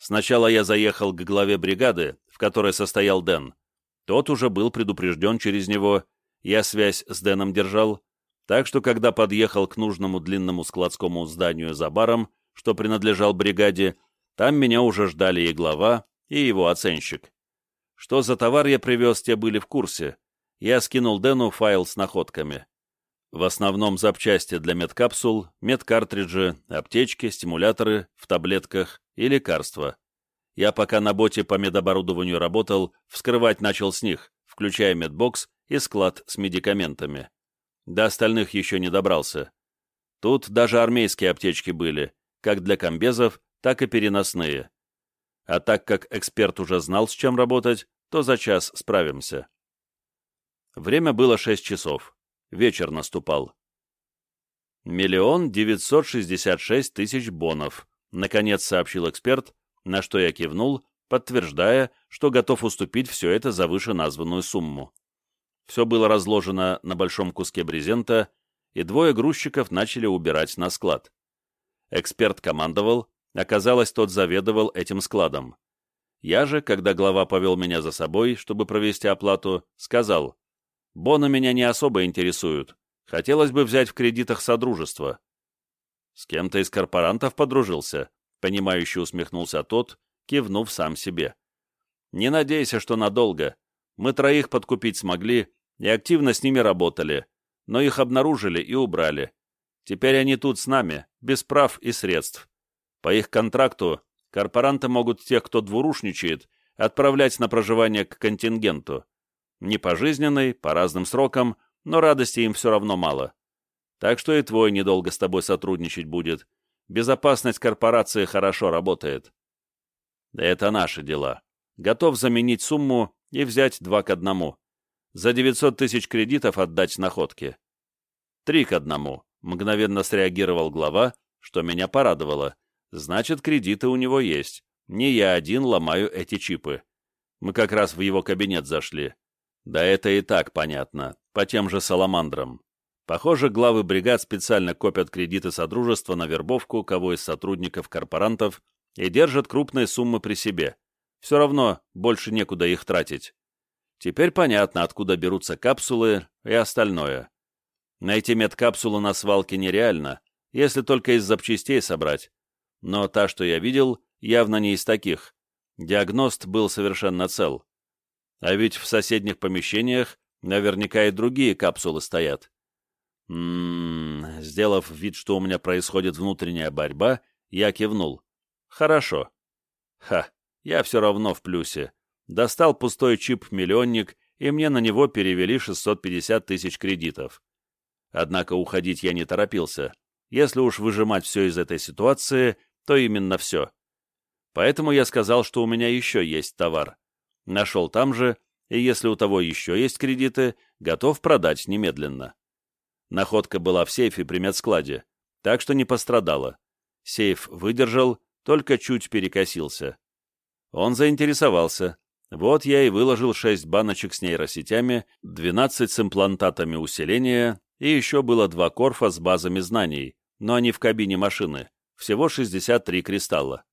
Сначала я заехал к главе бригады, в которой состоял Дэн. Тот уже был предупрежден через него, я связь с Дэном держал, так что когда подъехал к нужному длинному складскому зданию за баром, что принадлежал бригаде, там меня уже ждали и глава, и его оценщик. Что за товар я привез, те были в курсе. Я скинул Дэну файл с находками. В основном запчасти для медкапсул, медкартриджи, аптечки, стимуляторы в таблетках и лекарства. Я пока на боте по медоборудованию работал, вскрывать начал с них, включая медбокс и склад с медикаментами. До остальных еще не добрался. Тут даже армейские аптечки были, как для комбезов, так и переносные. А так как эксперт уже знал, с чем работать, то за час справимся. Время было шесть часов. Вечер наступал. «Миллион девятьсот шестьдесят шесть тысяч бонов», — наконец сообщил эксперт, на что я кивнул, подтверждая, что готов уступить все это за вышеназванную сумму. Все было разложено на большом куске брезента, и двое грузчиков начали убирать на склад. Эксперт командовал, оказалось, тот заведовал этим складом. Я же, когда глава повел меня за собой, чтобы провести оплату, сказал: «Боны меня не особо интересуют. Хотелось бы взять в кредитах Содружества». «С кем-то из корпорантов подружился?» — понимающе усмехнулся тот, кивнув сам себе. «Не надейся, что надолго. Мы троих подкупить смогли и активно с ними работали, но их обнаружили и убрали. Теперь они тут с нами, без прав и средств. По их контракту корпоранты могут тех, кто двурушничает, отправлять на проживание к контингенту. Не пожизненный, по разным срокам, но радости им все равно мало. Так что и твой недолго с тобой сотрудничать будет. Безопасность корпорации хорошо работает». «Да это наши дела. Готов заменить сумму и взять два к одному. За девятьсот тысяч кредитов отдать находки». «Три к одному», — мгновенно среагировал глава, что меня порадовало. «Значит, кредиты у него есть. Не я один ломаю эти чипы. Мы как раз в его кабинет зашли. Да это и так понятно, по тем же саламандрам. Похоже, главы бригад специально копят кредиты Содружества на вербовку кого из сотрудников корпорантов и держат крупные суммы при себе. Все равно больше некуда их тратить. Теперь понятно, откуда берутся капсулы и остальное. Найти медкапсулу на свалке нереально, если только из запчастей собрать. Но та, что я видел, явно не из таких. Диагност был совершенно цел. А ведь в соседних помещениях наверняка и другие капсулы стоят. М-м-м, сделав вид, что у меня происходит внутренняя борьба, я кивнул. Хорошо. Ха, я все равно в плюсе. Достал пустой чип-миллионник, и мне на него перевели шестьсот пятьдесят тысяч кредитов. Однако уходить я не торопился. Если уж выжимать все из этой ситуации, то именно все. Поэтому я сказал, что у меня еще есть товар. Нашел там же, и если у того еще есть кредиты, готов продать немедленно. Находка была в сейфе при медскладе, так что не пострадала. Сейф выдержал, только чуть перекосился. Он заинтересовался. Вот я и выложил шесть баночек с нейросетями, двенадцать с имплантатами усиления, и еще было два корфа с базами знаний, но они в кабине машины. Всего шестьдесят три кристалла.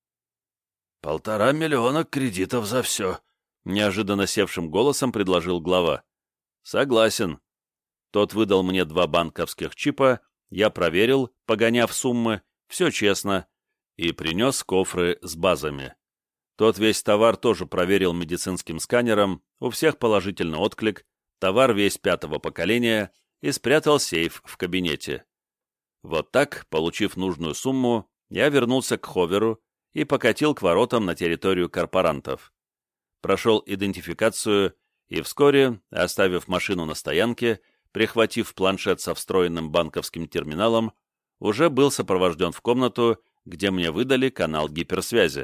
«Полтора миллиона кредитов за все», — неожиданно севшим голосом предложил глава. «Согласен». Тот выдал мне два банковских чипа, я проверил, погоняв суммы, все честно, и принес кофры с базами. Тот весь товар тоже проверил медицинским сканером, у всех положительный отклик, товар весь пятого поколения, и спрятал сейф в кабинете. Вот так, получив нужную сумму, я вернулся к ховеру и покатил к воротам на территорию корпорантов. Прошел идентификацию и вскоре, оставив машину на стоянке, прихватив планшет со встроенным банковским терминалом, уже был сопровожден в комнату, где мне выдали канал гиперсвязи.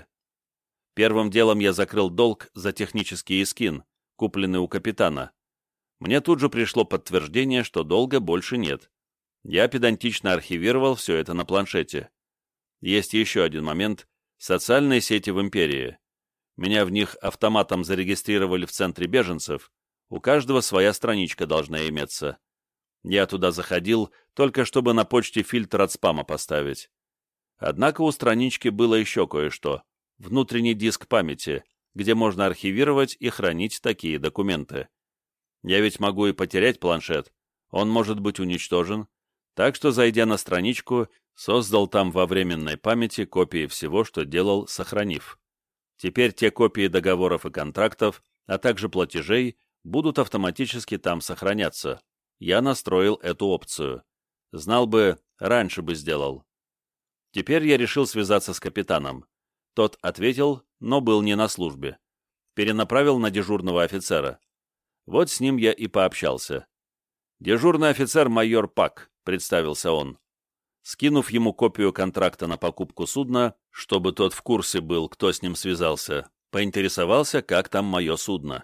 Первым делом я закрыл долг за технический эскин, купленный у капитана. Мне тут же пришло подтверждение, что долга больше нет. Я педантично архивировал все это на планшете. Есть еще один момент — социальные сети в Империи. Меня в них автоматом зарегистрировали в центре беженцев, у каждого своя страничка должна иметься. Я туда заходил, только чтобы на почте фильтр от спама поставить. Однако у странички было еще кое-что. внутренний диск памяти, где можно архивировать и хранить такие документы. Я ведь могу и потерять планшет, он может быть уничтожен, так что, зайдя на страничку, создал там во временной памяти копии всего, что делал, сохранив. Теперь те копии договоров и контрактов, а также платежей, будут автоматически там сохраняться. Я настроил эту опцию. Знал бы, раньше бы сделал. Теперь я решил связаться с капитаном. Тот ответил, но был не на службе. Перенаправил на дежурного офицера. Вот с ним я и пообщался. «Дежурный офицер майор Пак», — представился он. Скинув ему копию контракта на покупку судна, чтобы тот в курсе был, кто с ним связался, поинтересовался, как там мое судно.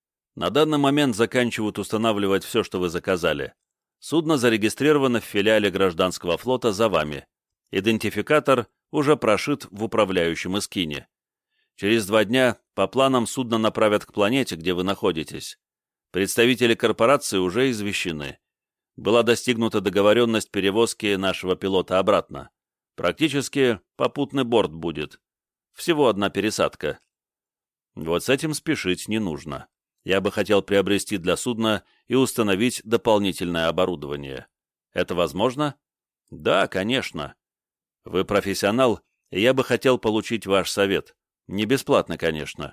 На данный момент заканчивают устанавливать все, что вы заказали. Судно зарегистрировано в филиале гражданского флота за вами. Идентификатор уже прошит в управляющем эскине. Через два дня по планам судно направят к планете, где вы находитесь. Представители корпорации уже извещены. Была достигнута договоренность перевозки нашего пилота обратно. Практически попутный борт будет. Всего одна пересадка. Вот с этим спешить не нужно. Я бы хотел приобрести для судна и установить дополнительное оборудование. Это возможно? Да, конечно. Вы профессионал, и я бы хотел получить ваш совет. Не бесплатно, конечно.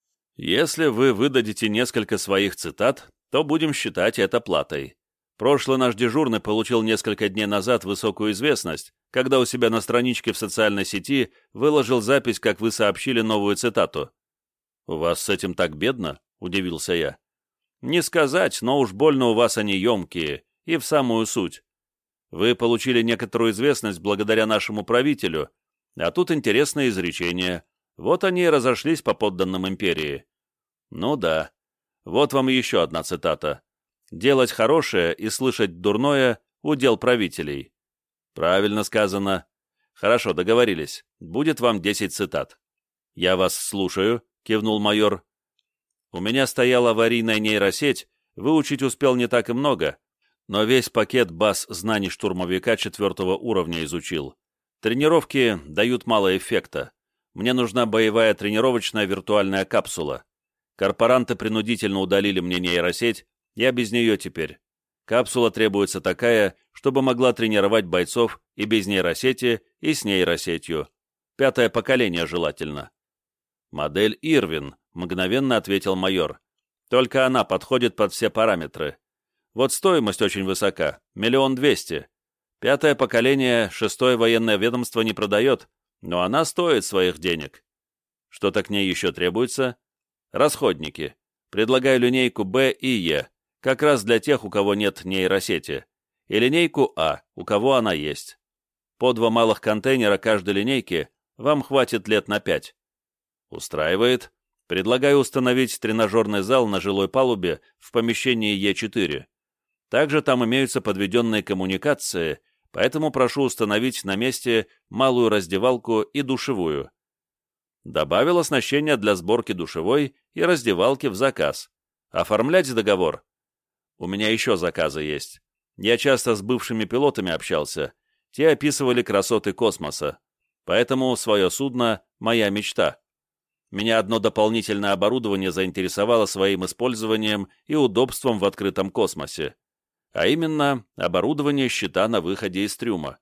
Если вы выдадите несколько своих цитат, то будем считать это платой. Прошлый наш дежурный получил несколько дней назад высокую известность, когда у себя на страничке в социальной сети выложил запись, как вы сообщили новую цитату. «У вас с этим так бедно?» — удивился я. «Не сказать, но уж больно у вас они емкие, и в самую суть. Вы получили некоторую известность благодаря нашему правителю, а тут интересное изречение. Вот они и разошлись по подданным империи». Ну да. Вот вам еще одна цитата. «Делать хорошее и слышать дурное — удел правителей». Правильно сказано. Хорошо, договорились. Будет вам десять цитат. «Я вас слушаю», — кивнул майор. «У меня стояла аварийная нейросеть, выучить успел не так и много, но весь пакет баз знаний штурмовика четвертого уровня изучил. Тренировки дают мало эффекта. Мне нужна боевая тренировочная виртуальная капсула. Корпоранты принудительно удалили мне нейросеть, я без нее теперь. Капсула требуется такая, чтобы могла тренировать бойцов и без нейросети, и с нейросетью. Пятое поколение желательно». «Модель Ирвин», — мгновенно ответил майор. «Только она подходит под все параметры. Вот стоимость очень высока, миллион двести. Пятое поколение шестое военное ведомство не продает, но она стоит своих денег. Что-то к ней еще требуется? Расходники. Предлагаю линейку Б и Е, как раз для тех, у кого нет нейросети, и линейку А, у кого она есть. По два малых контейнера каждой линейки вам хватит лет на пять. Устраивает. Предлагаю установить тренажерный зал на жилой палубе в помещении Е четыре. Также там имеются подведенные коммуникации, поэтому прошу установить на месте малую раздевалку и душевую. Добавил оснащение для сборки душевой и раздевалки в заказ. Оформлять договор? У меня еще заказы есть. Я часто с бывшими пилотами общался. Те описывали красоты космоса. Поэтому свое судно — моя мечта. Меня одно дополнительное оборудование заинтересовало своим использованием и удобством в открытом космосе. А именно, оборудование щита на выходе из трюма.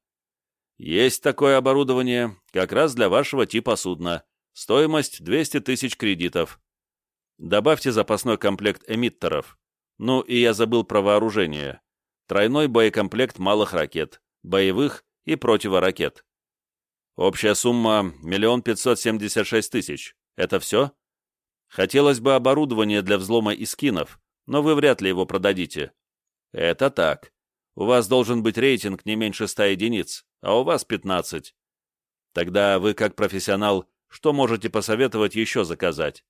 Есть такое оборудование, как раз для вашего типа судна. Стоимость двести тысяч кредитов. Добавьте запасной комплект эмиттеров. Ну и я забыл про вооружение. Тройной боекомплект малых ракет, боевых и противоракет. Общая сумма — миллион пятьсот семьдесят шесть тысяч. Это все? Хотелось бы оборудование для взлома искинов, но вы вряд ли его продадите. Это так. У вас должен быть рейтинг не меньше ста единиц, а у вас пятнадцать. Тогда вы, как профессионал, что можете посоветовать еще заказать?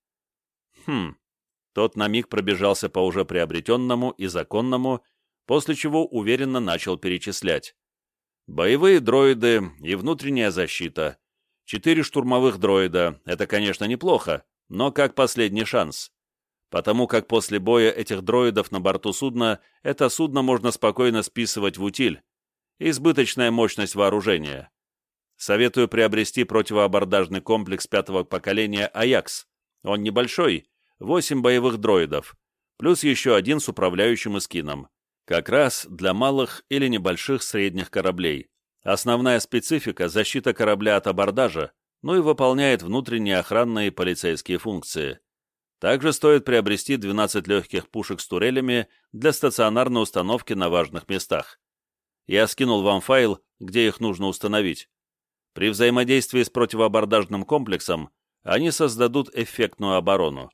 Хм. Тот на миг пробежался по уже приобретенному и законному, после чего уверенно начал перечислять. Боевые дроиды и внутренняя защита. Четыре штурмовых дроида — это, конечно, неплохо, но как последний шанс. Потому как после боя этих дроидов на борту судна это судно можно спокойно списывать в утиль. Избыточная мощность вооружения. Советую приобрести противоабордажный комплекс пятого поколения «Аякс». Он небольшой, восемь боевых дроидов, плюс еще один с управляющим эскином. Как раз для малых или небольших средних кораблей. Основная специфика – защита корабля от абордажа, ну и выполняет внутренние охранные и полицейские функции. Также стоит приобрести двенадцать легких пушек с турелями для стационарной установки на важных местах. Я скинул вам файл, где их нужно установить. При взаимодействии с противоабордажным комплексом они создадут эффектную оборону.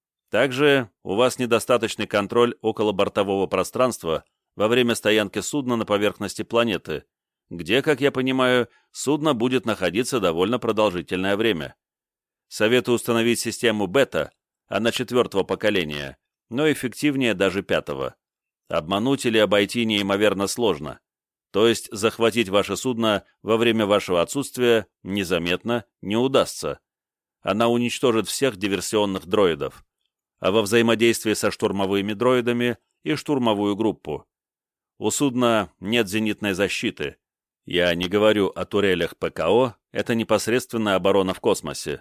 Также у вас недостаточный контроль околобортового пространства во время стоянки судна на поверхности планеты, где, как я понимаю, судно будет находиться довольно продолжительное время. Советую установить систему бета, она четвертого поколения, но эффективнее даже пятого. Обмануть или обойти неимоверно сложно. То есть захватить ваше судно во время вашего отсутствия незаметно не удастся. Она уничтожит всех диверсионных дроидов, а во взаимодействии со штурмовыми дроидами и штурмовую группу. У судна нет зенитной защиты. Я не говорю о турелях ПКО, это непосредственная оборона в космосе.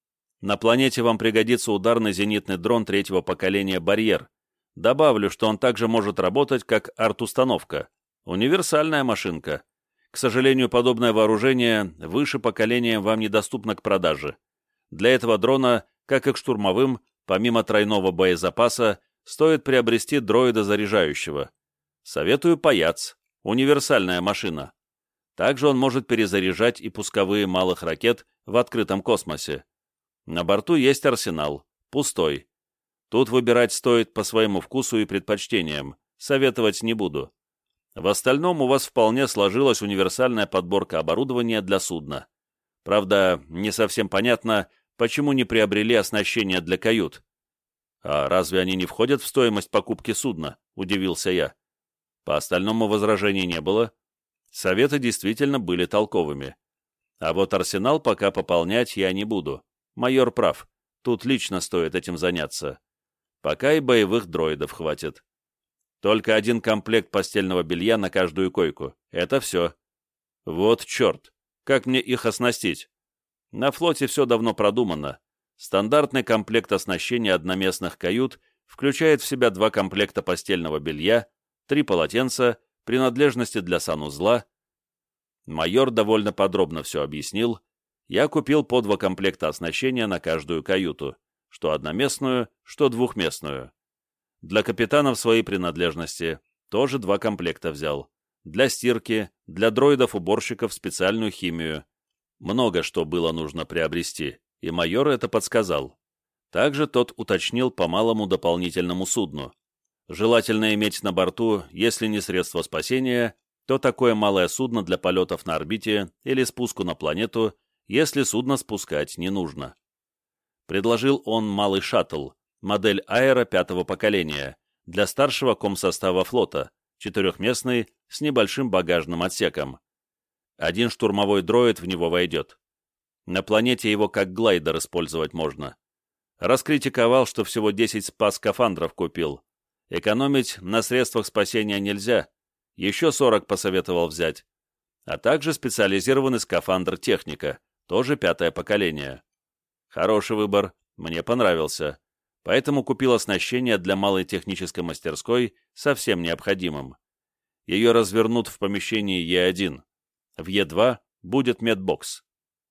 На планете вам пригодится ударный зенитный дрон третьего поколения «Барьер». Добавлю, что он также может работать как арт-установка. Универсальная машинка. К сожалению, подобное вооружение выше поколения вам недоступно к продаже. Для этого дрона, как и к штурмовым, помимо тройного боезапаса, стоит приобрести дроида заряжающего. Советую «Паяц». Универсальная машина. Также он может перезаряжать и пусковые малых ракет в открытом космосе. На борту есть арсенал. Пустой. Тут выбирать стоит по своему вкусу и предпочтениям. Советовать не буду. В остальном у вас вполне сложилась универсальная подборка оборудования для судна. Правда, не совсем понятно, почему не приобрели оснащение для кают. «А разве они не входят в стоимость покупки судна?» – удивился я. По остальному возражений не было. Советы действительно были толковыми. А вот арсенал пока пополнять я не буду. Майор прав, тут лично стоит этим заняться. Пока и боевых дроидов хватит. Только один комплект постельного белья на каждую койку. Это все. Вот черт, как мне их оснастить? На флоте все давно продумано. Стандартный комплект оснащения одноместных кают включает в себя два комплекта постельного белья, три полотенца, принадлежности для санузла. Майор довольно подробно все объяснил. Я купил по два комплекта оснащения на каждую каюту, что одноместную, что двухместную. Для капитанов свои принадлежности тоже два комплекта взял. Для стирки, для дроидов-уборщиков специальную химию. Много что было нужно приобрести, и майор это подсказал. Также тот уточнил по малому дополнительному судну. Желательно иметь на борту, если не средство спасения, то такое малое судно для полетов на орбите или спуску на планету, если судно спускать не нужно. Предложил он малый шаттл, модель Аэро пятого поколения, для старшего комсостава флота, четырехместный, с небольшим багажным отсеком. Один штурмовой дроид в него войдет. На планете его как глайдер использовать можно. Раскритиковал, что всего десять спас-скафандров купил. Экономить на средствах спасения нельзя, еще сорок посоветовал взять. А также специализированный скафандр техника, тоже пятое поколение. Хороший выбор, мне понравился. Поэтому купил оснащение для малой технической мастерской со всем необходимым. Ее развернут в помещении Е один. В Е два будет медбокс.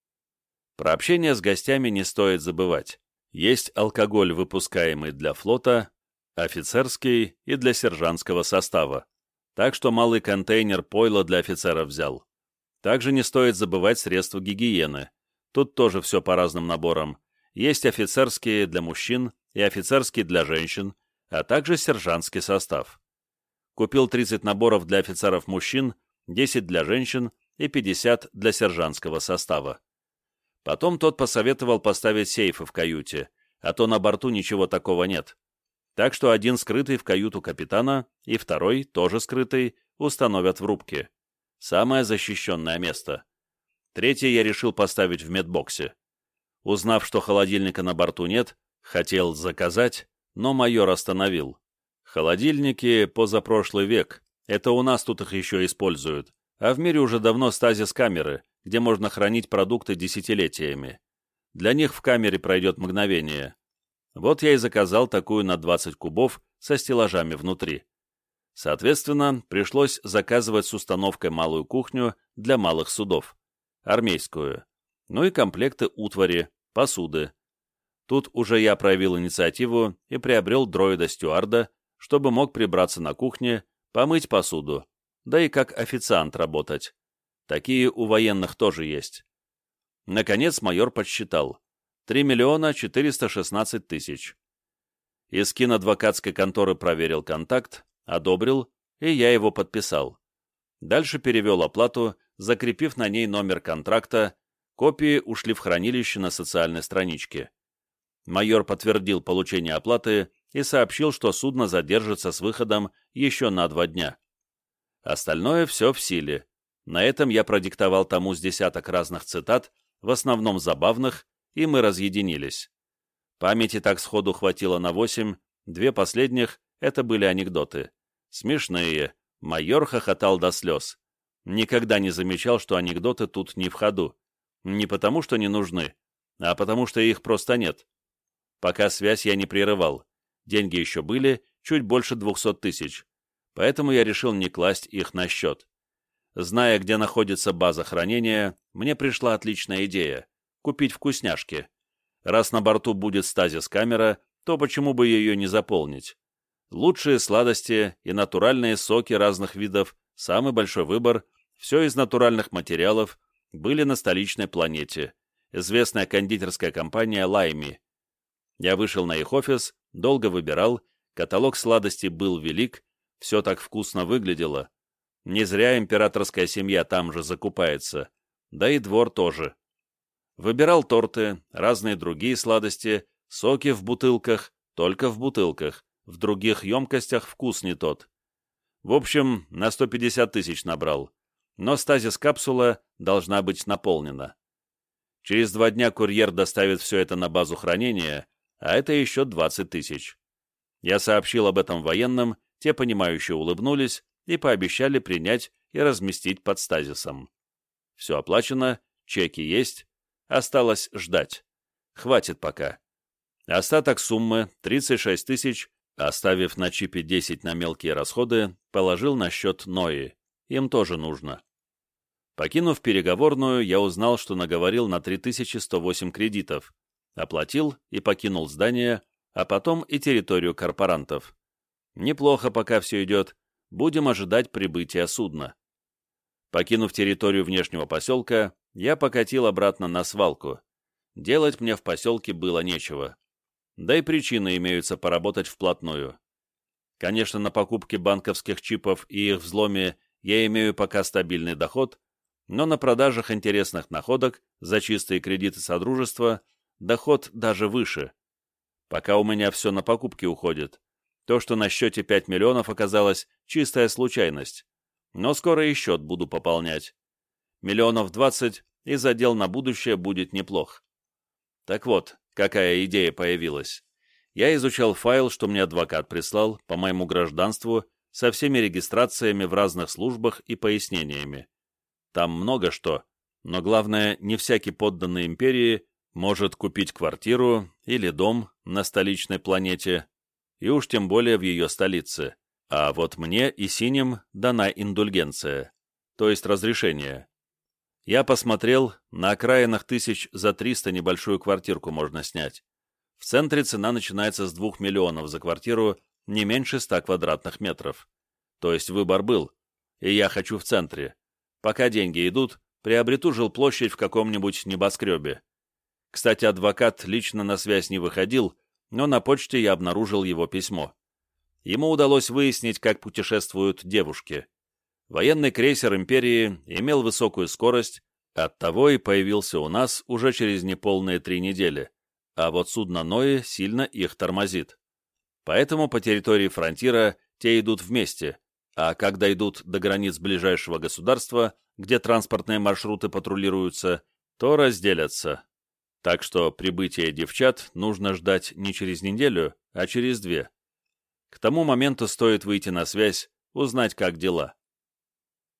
Про общение с гостями не стоит забывать. Есть алкоголь, выпускаемый для флота, офицерский и для сержантского состава. Так что малый контейнер пойла для офицеров взял. Также не стоит забывать средства гигиены. Тут тоже все по разным наборам. Есть офицерские для мужчин и офицерские для женщин, а также сержантский состав. Купил тридцать наборов для офицеров мужчин, десять для женщин и пятьдесят для сержантского состава. Потом тот посоветовал поставить сейфы в каюте, а то на борту ничего такого нет. Так что один скрытый в каюту капитана и второй, тоже скрытый, установят в рубке. Самое защищенное место. Третий я решил поставить в медбоксе. Узнав, что холодильника на борту нет, хотел заказать, но майор остановил. Холодильники позапрошлый век, это у нас тут их еще используют, а в мире уже давно стазис-камеры, где можно хранить продукты десятилетиями. Для них в камере пройдет мгновение. Вот я и заказал такую на двадцать кубов со стеллажами внутри. Соответственно, пришлось заказывать с установкой малую кухню для малых судов, армейскую, ну и комплекты утвари, посуды. Тут уже я проявил инициативу и приобрел дроида-стюарда, чтобы мог прибраться на кухне, помыть посуду, да и как официант работать. Такие у военных тоже есть. Наконец майор подсчитал. три миллиона четыреста шестнадцать тысяч. Из киноадвокатской конторы проверил контакт, одобрил, и я его подписал. Дальше перевел оплату, закрепив на ней номер контракта, копии ушли в хранилище на социальной страничке. Майор подтвердил получение оплаты и сообщил, что судно задержится с выходом еще на два дня. Остальное все в силе. На этом я продиктовал тому с десяток разных цитат, в основном забавных, и мы разъединились. Памяти так сходу хватило на восемь, две последних — это были анекдоты. Смешные, майор хохотал до слез. Никогда не замечал, что анекдоты тут не в ходу. Не потому, что не нужны, а потому, что их просто нет. Пока связь я не прерывал. Деньги еще были, чуть больше двухсот тысяч. Поэтому я решил не класть их на счет. Зная, где находится база хранения, мне пришла отличная идея — купить вкусняшки. Раз на борту будет стазис-камера, то почему бы ее не заполнить? Лучшие сладости и натуральные соки разных видов, самый большой выбор, все из натуральных материалов, были на столичной планете, известная кондитерская компания «Лайми». Я вышел на их офис, долго выбирал, каталог сладостей был велик, все так вкусно выглядело. Не зря императорская семья там же закупается, да и двор тоже. Выбирал торты, разные другие сладости, соки в бутылках, только в бутылках, в других емкостях вкус не тот. В общем, на сто пятьдесят тысяч набрал, но стазис-капсула должна быть наполнена. Через два дня курьер доставит все это на базу хранения, а это еще двадцать тысяч. Я сообщил об этом военным, те, понимающие, улыбнулись и пообещали принять и разместить под стазисом. Все оплачено, чеки есть, осталось ждать. Хватит пока. Остаток суммы, тридцать шесть тысяч, оставив на чипе десять на мелкие расходы, положил на счет Нои. Им тоже нужно. Покинув переговорную, я узнал, что наговорил на три тысячи сто восемь кредитов. Оплатил и покинул здание, а потом и территорию корпорантов. Неплохо пока все идет. Будем ожидать прибытия судна. Покинув территорию внешнего поселка, я покатил обратно на свалку. Делать мне в поселке было нечего. Да и причины имеются поработать вплотную. Конечно, на покупке банковских чипов и их взломе я имею пока стабильный доход, но на продажах интересных находок за чистые кредиты Содружества доход даже выше. Пока у меня все на покупки уходит. То, что на счете пять миллионов оказалось чистая случайность. Но скоро и счет буду пополнять. Миллионов двадцать, и задел на будущее будет неплох. Так вот, какая идея появилась. Я изучал файл, что мне адвокат прислал по моему гражданству, со всеми регистрациями в разных службах и пояснениями. Там много что, но главное, не всякий подданный империи может купить квартиру или дом на столичной планете, и уж тем более в ее столице. А вот мне и синим дана индульгенция, то есть разрешение. Я посмотрел, на окраинах тысяч за триста небольшую квартирку можно снять. В центре цена начинается с двух миллионов за квартиру, не меньше ста квадратных метров. То есть выбор был, и я хочу в центре. Пока деньги идут, приобрету жилплощадь в каком-нибудь небоскребе. Кстати, адвокат лично на связь не выходил, но на почте я обнаружил его письмо. Ему удалось выяснить, как путешествуют девушки. Военный крейсер империи имел высокую скорость, оттого и появился у нас уже через неполные три недели, а вот судно Нои сильно их тормозит. Поэтому по территории фронтира те идут вместе, а когда идут до границ ближайшего государства, где транспортные маршруты патрулируются, то разделятся. Так что прибытие девчат нужно ждать не через неделю, а через две. К тому моменту стоит выйти на связь, узнать, как дела.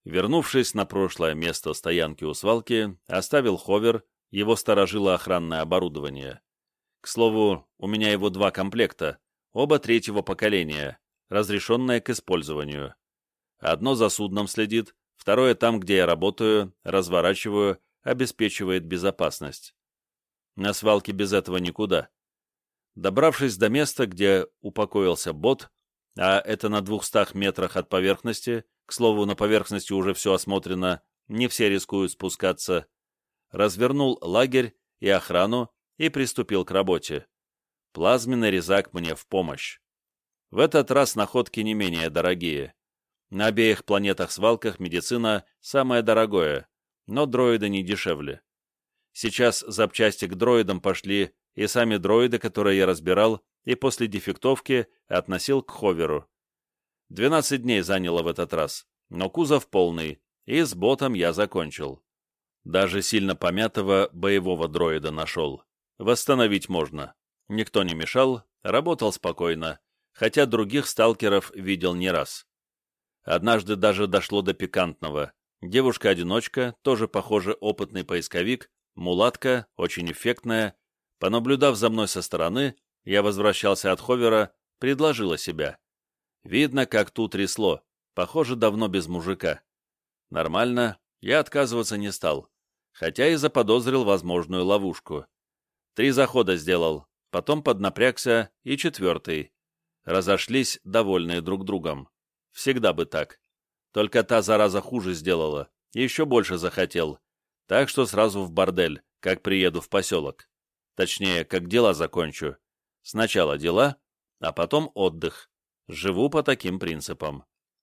Вернувшись на прошлое место стоянки у свалки, оставил ховер, его сторожило охранное оборудование. К слову, у меня его два комплекта, оба третьего поколения, разрешенные к использованию. Одно за судном следит, второе там, где я работаю, разворачиваю, обеспечивает безопасность. На свалке без этого никуда. Добравшись до места, где упокоился бот, а это на двухстах метрах от поверхности, к слову, на поверхности уже все осмотрено, не все рискуют спускаться, развернул лагерь и охрану и приступил к работе. Плазменный резак мне в помощь. В этот раз находки не менее дорогие. На обеих планетах-свалках медицина самое дорогое, но дроиды не дешевле. Сейчас запчасти к дроидам пошли и сами дроиды, которые я разбирал, и после дефектовки относил к ховеру. двенадцать дней заняло в этот раз, но кузов полный, и с ботом я закончил. Даже сильно помятого боевого дроида нашел. Восстановить можно. Никто не мешал, работал спокойно, хотя других сталкеров видел не раз. Однажды даже дошло до пикантного. Девушка-одиночка, тоже, похоже, опытный поисковик, мулатка, очень эффектная, понаблюдав за мной со стороны, я возвращался от ховера, предложила себя. Видно, как тут трясло, похоже, давно без мужика. Нормально, я отказываться не стал, хотя и заподозрил возможную ловушку. Три захода сделал, потом поднапрягся и четвертый. Разошлись, довольные друг другом. Всегда бы так. Только та зараза хуже сделала, еще больше захотел. Так что сразу в бордель, как приеду в поселок. Точнее, как дела закончу. Сначала дела, а потом отдых. Живу по таким принципам.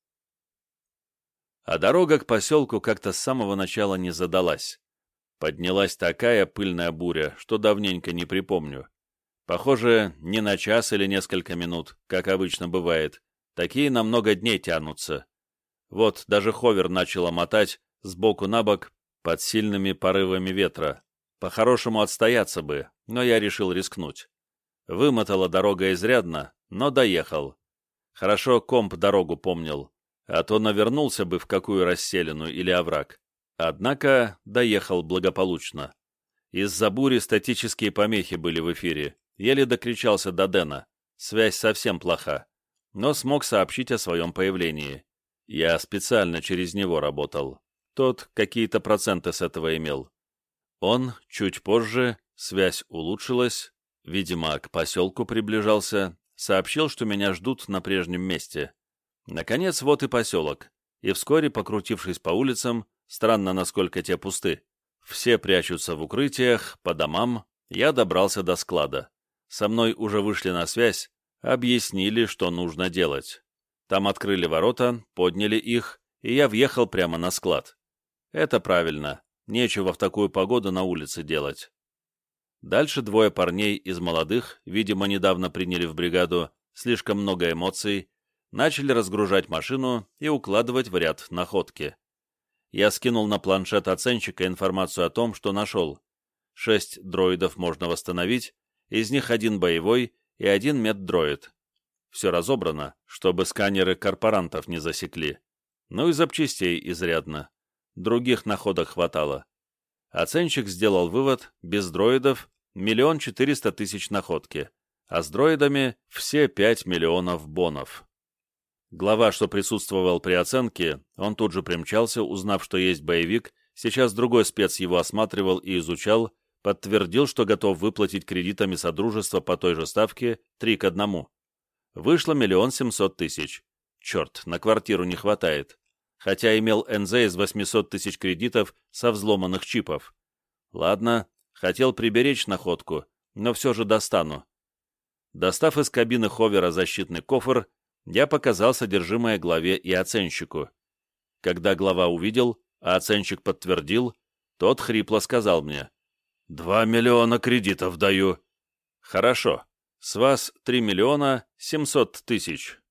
А дорога к поселку как-то с самого начала не задалась. Поднялась такая пыльная буря, что давненько не припомню. Похоже, не на час или несколько минут, как обычно бывает. Такие на много дней тянутся. Вот, даже ховер начало мотать сбоку на бок под сильными порывами ветра. По-хорошему отстояться бы, но я решил рискнуть. Вымотала дорога изрядно, но доехал. Хорошо комп дорогу помнил, а то навернулся бы в какую расселину или овраг. Однако доехал благополучно. Из-за бури статические помехи были в эфире. Еле докричался до Дэна. Связь совсем плоха. Но смог сообщить о своем появлении. Я специально через него работал. Тот какие-то проценты с этого имел. Он, чуть позже, связь улучшилась, видимо, к поселку приближался, сообщил, что меня ждут на прежнем месте. Наконец, вот и поселок. И вскоре, покрутившись по улицам, странно, насколько те пусты, все прячутся в укрытиях, по домам, я добрался до склада. Со мной уже вышли на связь, объяснили, что нужно делать. Там открыли ворота, подняли их, и я въехал прямо на склад. Это правильно, нечего в такую погоду на улице делать. Дальше двое парней из молодых, видимо, недавно приняли в бригаду, слишком много эмоций, начали разгружать машину и укладывать в ряд находки. Я скинул на планшет оценщика информацию о том, что нашел. Шесть дроидов можно восстановить, из них один боевой и один меддроид. Все разобрано, чтобы сканеры корпорантов не засекли. Ну и запчастей изрядно. Других находок хватало. Оценщик сделал вывод: без дроидов миллион четыреста тысяч находки, а с дроидами все пять миллионов бонов. Глава, что присутствовал при оценке, он тут же примчался, узнав, что есть боевик, сейчас другой спец его осматривал и изучал, подтвердил, что готов выплатить кредитами Содружества по той же ставке три к одному. Вышло миллион семьсот тысяч. Черт, на квартиру не хватает. Хотя имел эн зэ из восьмисот тысяч кредитов со взломанных чипов. Ладно, хотел приберечь находку, но все же достану. Достав из кабины ховера защитный кофр, я показал содержимое главе и оценщику. Когда глава увидел, а оценщик подтвердил, тот хрипло сказал мне: «Два миллиона кредитов даю». «Хорошо. С вас три миллиона семьсот тысяч.